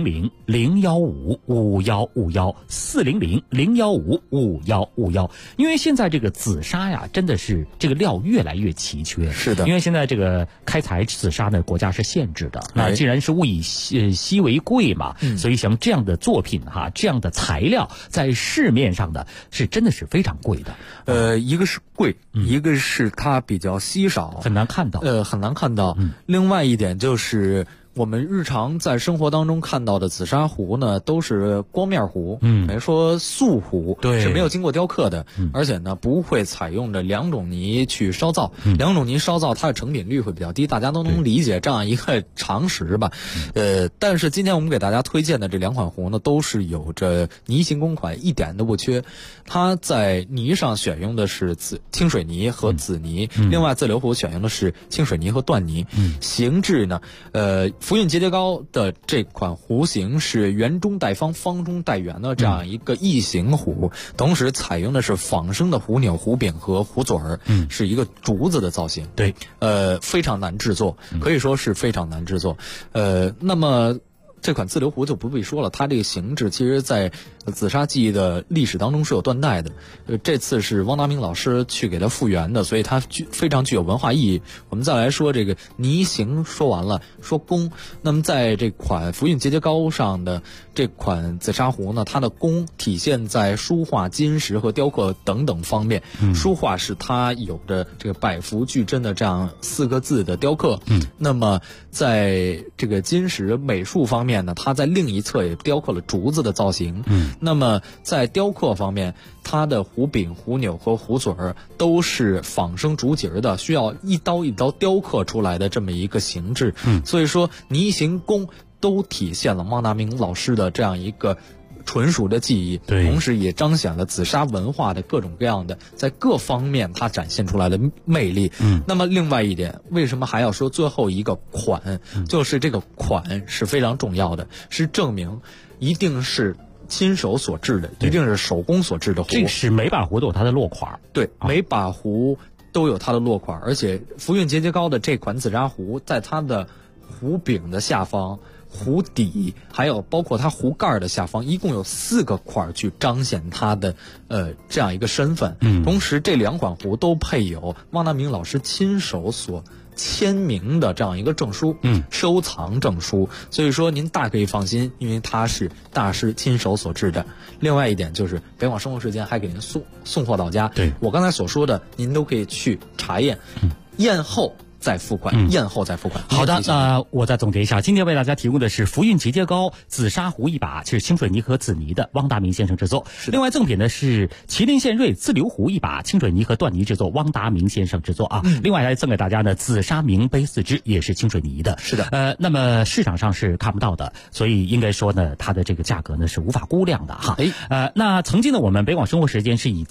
400-015-5151，400-015-5151。因为现在这个紫砂呀，真的是这个料越来越奇缺。 是的， 因为现在这个开采紫砂呢，国家是限制的。那既然是物以稀为贵嘛，所以像这样的作品这样的材料在市面上的是真的是非常贵的。 一个是贵，一个是它比较稀少， 很难看到。 很难看到。另外一点就是我们日常在生活当中看到的紫砂壶呢，都是光面壶，等于说素壶， 对， 是没有经过雕刻的，而且呢不会采用着两种泥去烧造，两种泥烧造它的成品率会比较低，大家都能理解这样一个常识吧。但是今天我们给大家推荐的这两款壶呢，都是有着泥形公款，一点都不缺。它在泥上选用的是清水泥和紫泥，另外自流壶选用的是清水泥和锻泥。形制呢，福运节高的这款壶形是圆中带方，方中带圆的这样一个异形壶，同时采用的是仿生的壶钮、壶柄和壶嘴儿，是一个竹子的造型。 对， 非常难制作，可以说是非常难制作。那么这款自流壶就不必说了，它这个形制其实在紫砂技艺的历史当中是有断代的。这次是汪达明老师去给它复原的，所以它非常具有文化意义。我们再来说这个泥形，说完了，说工。那么在这款福运节高上的这款紫砂壶呢，它的工体现在书画、金石和雕刻等等方面。书画是它有着这个百幅巨珍的这样4个字的雕刻。那么在这个金石美术方面呢，它在另一侧也雕刻了竹子的造型。那么在雕刻方面，它的壶柄、壶钮和壶嘴儿都是仿生竹节的，需要一刀一刀雕刻出来的这么一个形制。所以说泥形工都体现了汪达明老师的这样一个纯熟的技艺，同时也彰显了紫砂文化的各种各样的在各方面它展现出来的魅力。那么另外一点，为什么还要说最后一个款，就是这个款是非常重要的，是证明一定是亲手所制的，一定是手工所制的壶。 这是每把壶都有它的落款。 对，每把壶都有它的落款，而且福运节高的这款紫砂壶，在它的壶柄的下方、壶底，还有包括它壶盖的下方，一共有4个块去彰显它的这样一个身份。同时这2款壶都配有汪达明老师亲手所签名的这样一个证书，收藏证书。所以说您大可以放心，因为它是大师亲手所制的。另外一点就是北广生活时间还给您送货到家。 对， 我刚才所说的您都可以去查验，验后再付款，验后再付款。 好的，那我再总结一下，今天为大家提供的是福运节高紫砂壶一把，是清水泥和紫泥的，汪达明先生制作。另外赠品呢是麒麟献瑞自流壶一把，清水泥和锻泥制作，汪达明先生制作啊。另外还赠给大家呢紫砂名杯4只，也是清水泥的。 是的， 那么市场上是看不到的，所以应该说呢，它的这个价格呢是无法估量的哈。那曾经呢，我们北广生活时间是以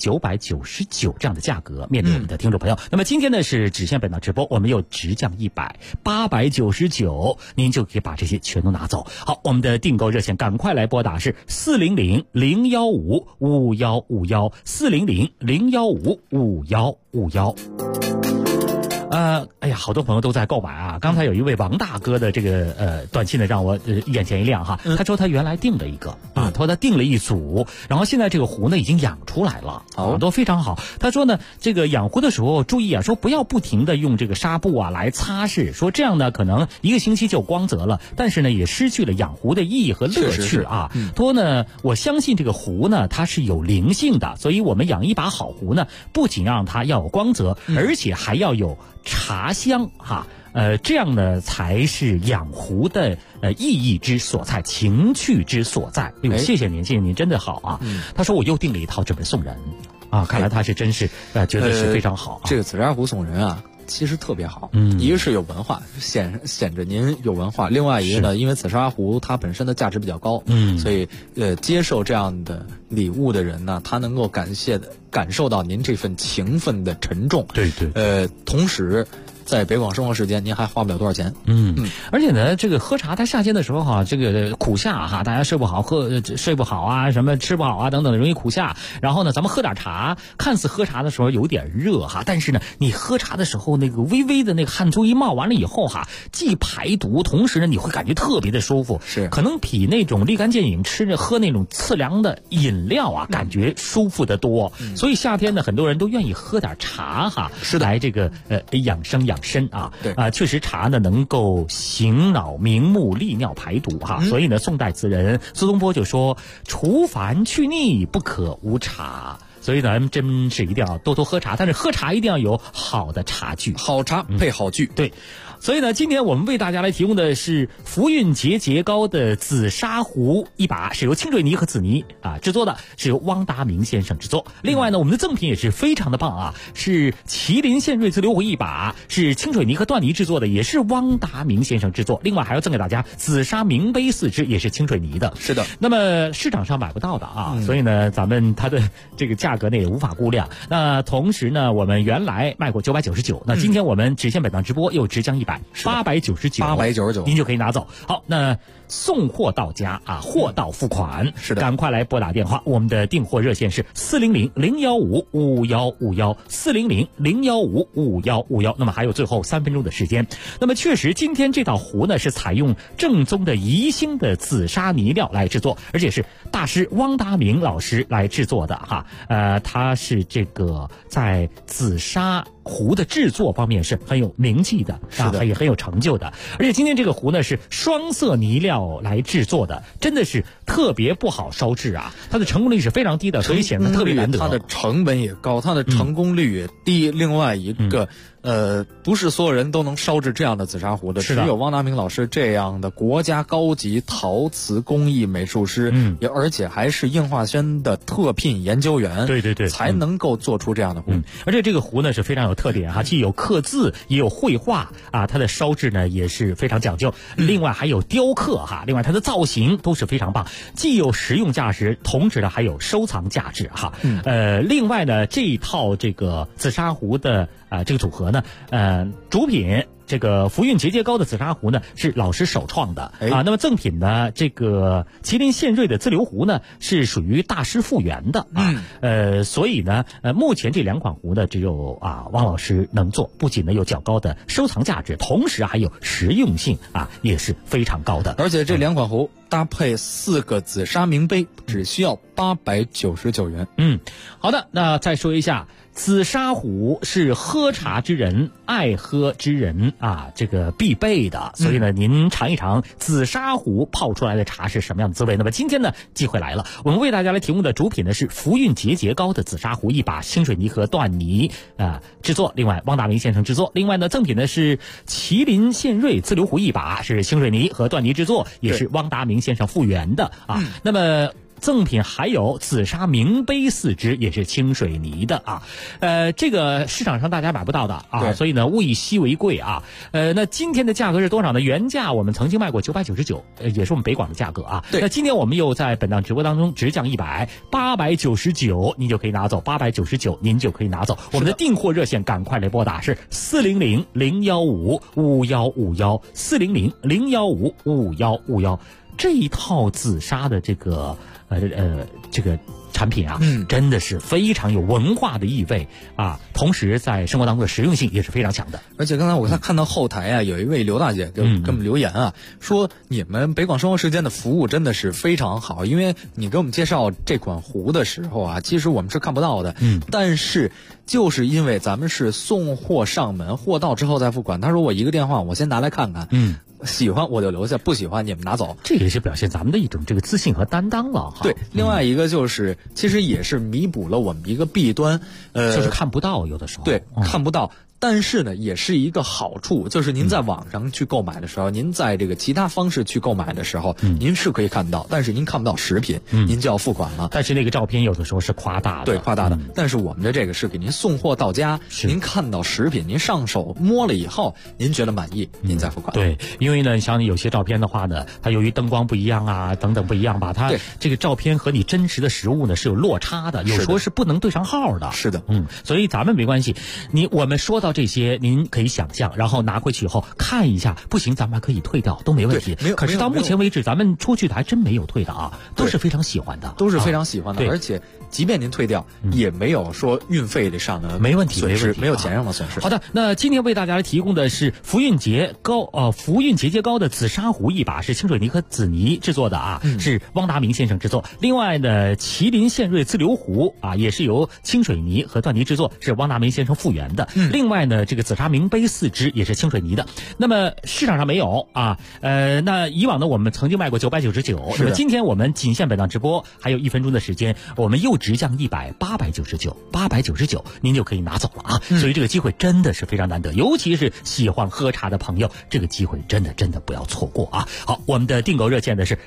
999这样的价格面对我们的听众朋友。那么今天呢是只限本档直播，我们又直降100，899，您就可以把这些全都拿走。好，我们的订购热线赶快来拨打是400-015-5151，400-015-5151。 哎呀，好多朋友都在购买啊。刚才有一位王大哥的这个短信呢，让我眼前一亮哈。他说他原来订了一个他说他订了一组，然后现在这个壶呢已经养出来了，都非常好。他说呢，这个养壶的时候注意啊，说不要不停的用这个纱布啊来擦拭，说这样呢可能1个星期就光泽了，但是呢也失去了养壶的意义和乐趣啊。他说呢，我相信这个壶呢它是有灵性的，所以我们养一把好壶呢，不仅让它要有光泽，而且还要有茶香哈。这样呢才是养壶的意义之所在，情趣之所在。谢谢您，谢谢您，真的好啊。他说我又订了一套，准备送人啊。看来他是真是觉得是非常好。 这个紫砂壶送人啊，其实特别好。一个是有文化，显着您有文化；另外一个呢，因为紫砂壶它本身的价值比较高，所以接受这样的礼物的人呢，他能够感受到您这份情分的沉重。 对对。 同时，在北广生活时间，您还花不了多少钱。 而且呢，这个喝茶，它夏天的时候哈，这个苦夏哈，大家睡不好啊，什么吃不好啊等等的，容易苦夏。然后呢，咱们喝点茶，看似喝茶的时候有点热哈，但是呢，你喝茶的时候那个微微的那个汗珠一冒完了以后哈，既排毒，同时呢，你会感觉特别的舒服， 是可能比那种立竿见影喝那种刺凉的饮料啊，感觉舒服得多。所以夏天呢，很多人都愿意喝点茶哈， 是的， 来这个养生养身啊。 对确实茶呢能够醒脑明目利尿排毒哈。所以呢，宋代词人苏东坡就说除烦去腻不可无茶。所以咱们真是一定要多多喝茶，但是喝茶一定要有好的茶具， 好茶配好具。 对。所以呢，今天我们为大家来提供的是福运节节高的紫砂壶一把，是由清水泥和紫泥制作的，是由汪达明先生制作。另外呢，我们的赠品也是非常的棒啊，是麒麟献瑞自流壶一把，是清水泥和缎泥制作的，也是汪达明先生制作。另外还要赠给大家紫砂名杯4只，也是清水泥的。 是的。 那么市场上买不到的啊，所以呢，咱们它的这个价格呢也无法估量。那同时呢，我们原来卖过999，那今天我们只限本档直播又直降899，您就可以拿走。好，那送货到家啊，货到付款。 是的， 赶快来拨打电话，我们的订货热线是400-015-5151，400-015-5151。那么还有最后3分钟的时间。那么确实，今天这套壶呢是采用正宗的宜兴的紫砂泥料来制作，而且是大师汪达明老师来制作的哈。他是这个在紫砂壶的制作方面是很有名气的，也很有成就的。而且今天这个壶呢是双色泥料来制作的，真的是特别不好烧制啊，它的成功率是非常低的，所以显得特别难得。 它的成本也高，它的成功率也低。另外一个不是所有人都能烧制这样的紫砂壶的，只有汪达明老师这样的国家高级陶瓷工艺美术师，而且还是映化轩的特聘研究员， 对， 才能够做出这样的壶。 而且这个壶呢是非常有特点哈，既有刻字也有绘画啊，它的烧制呢也是非常讲究。另外还有雕刻哈，另外它的造型都是非常棒，既有实用价值，同时呢还有收藏价值哈。另外呢，这一套这个紫砂壶的这个组合呢，主品这个福运节节高的紫砂壶呢是老师首创的啊。那么赠品呢，这个麒麟献瑞的自流壶呢是属于大师复原的啊。所以呢，目前这2款壶呢只有汪老师能做，不仅呢有较高的收藏价值，同时还有实用性啊，也是非常高的。 而且这2款壶搭配4个紫砂名杯，只需要899元。 好的，那再说一下。紫砂壶是喝茶之人、爱喝之人这个必备的，所以呢，您尝一尝紫砂壶泡出来的茶是什么样的滋味。那么今天呢，机会来了，我们为大家来提供的主品呢是福运节节高的紫砂壶一把，清水泥和缎泥制作，另外汪达明先生制作。另外呢，赠品呢是麒麟献瑞自流壶一把，是清水泥和缎泥制作，也是汪达明先生复原的那么赠品还有紫砂名杯4只，也是清水泥的这个市场上大家买不到的所以呢物以稀为贵那今天的价格是多少呢？原价我们曾经卖过999，也是我们北广的价格那今天我们又在本档直播当中直降100，899您就可以拿走，899您就可以拿走。我们的订货热线赶快来拨打是400-015-5151，400-015-5151。这一套紫砂的这个产品啊，真的是非常有文化的意味啊，同时在生活当中的实用性也是非常强的。 而且刚才我看到后台啊，有一位刘大姐给我们留言啊，说你们北广生活时间的服务真的是非常好，因为你给我们介绍这款壶的时候啊，其实我们是看不到的，但是就是因为咱们是送货上门，货到之后再付款，他说我一个电话我先拿来看看，喜欢我就留下，不喜欢你们拿走。 这也是表现咱们的一种这个自信和担当了哈。 对，另外一个就是其实也是弥补了我们一个弊端， 就是看不到，有的时候对，看不到。但是呢，也是一个好处，就是您在网上去购买的时候，您在这个其他方式去购买的时候，您是可以看到，但是您看不到食品，您就要付款了。 但是那个照片有的时候是夸大的， 对，夸大的。但是我们的这个是给您送货到家，您看到食品，您上手摸了以后，您觉得满意，您再付款。 对，因为呢，像有些照片的话呢，它由于灯光不一样啊，等等不一样吧，它这个照片和你真实的实物呢是有落差的，有时候是不能对上号的。 是的， 所以咱们没关系，我们说到这些，您可以想象，然后拿回去以后看一下，不行咱们还可以退掉，都没问题。可是到目前为止，咱们出去的还真没有退的啊，都是非常喜欢的， 都是非常喜欢的，而且即便您退掉，也没有说运费的上的没问题， 没有钱上的损失。 好的，那今天为大家提供的是福运节节高的紫砂壶一把，是清水泥和紫泥制作的啊，是汪达明先生制作。另外呢，麒麟献瑞自流壶啊，也是由清水泥和缎泥制作，是汪达明先生复原的。另外呢，这个紫砂名杯4只也是清水泥的。那么市场上没有啊，那以往呢我们曾经卖过999，那么今天我们仅限本档直播还有1分钟的时间，我们又直降899，您就可以拿走了啊。所以这个机会真的是非常难得，尤其是喜欢喝茶的朋友，这个机会真的不要错过啊。好，我们的订购热线呢是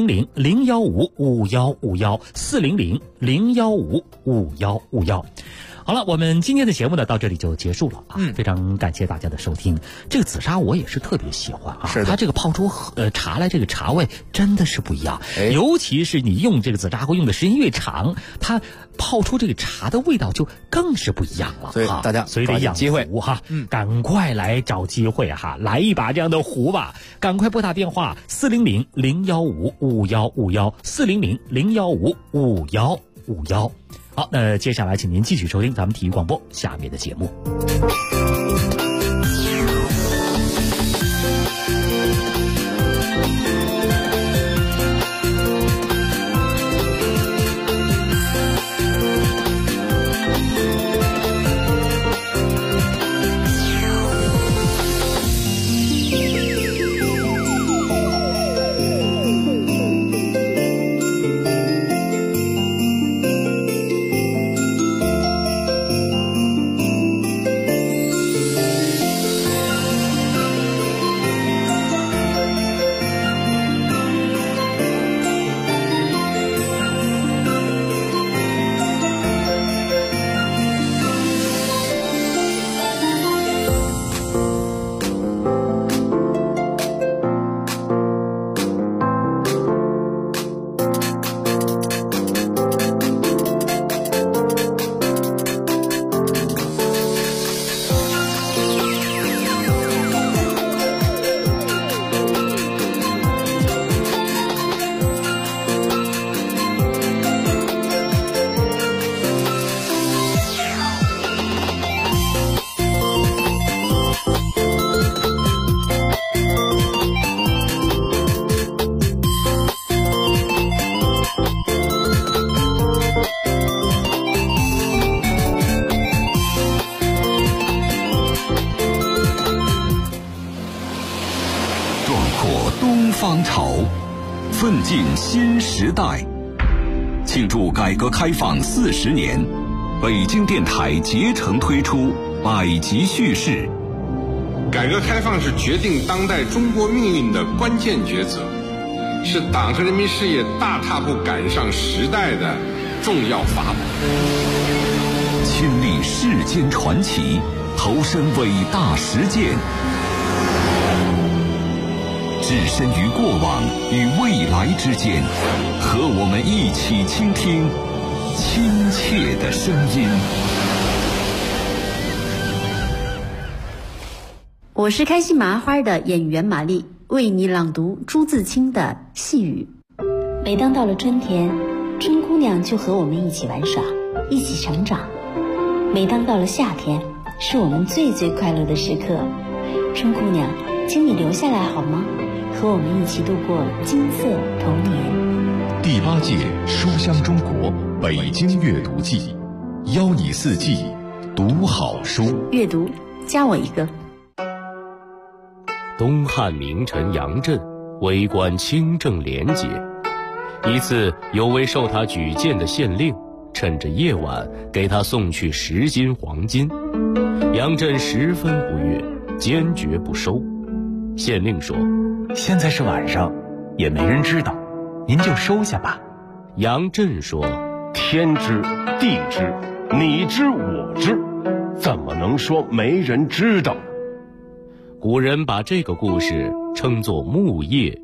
400-015-5151，400-015-5151。好了，我们今天的节目呢到这里就结束了啊，非常感谢大家的收听。这个紫砂我也是特别喜欢啊，它这个泡出茶来，这个茶味真的是不一样，尤其是你用这个紫砂壶用的时间越长，它泡出这个茶的味道就更是不一样了。 所以大家所以得养机会哈，赶快来找机会哈，来一把这样的壶吧，赶快拨打电话400-015-5151，400-015-5151。好，那接下来请您继续收听咱们体育广播下面的节目。 方潮，奋进新时代。庆祝改革开放40年，北京电台竭诚推出百集叙事。 改革开放是决定当代中国命运的关键抉择，是党和人民事业大踏步赶上时代的重要法宝。 亲历世间传奇，投身伟大实践，置身于过往与未来之间，和我们一起倾听亲切的声音。 我是开心麻花的演员玛丽，为你朗读朱自清的《细雨》。每当到了春天， 春姑娘就和我们一起玩耍，一起成长。每当到了夏天，是我们最快乐的时刻。春姑娘，请你留下来好吗？和我们一起度过金色童年。 第8届书香中国北京阅读季，邀你四季读好书。 阅读，加我一个。 东汉名臣杨震为官清正廉洁，一次有位受他举荐的县令趁着夜晚给他送去10斤黄金，杨震十分不悦，坚决不收。县令说： 现在是晚上，也没人知道，您就收下吧。 杨震说： 天知地知，你知我知，怎么能说没人知道呢？ 古人把这个故事称作木叶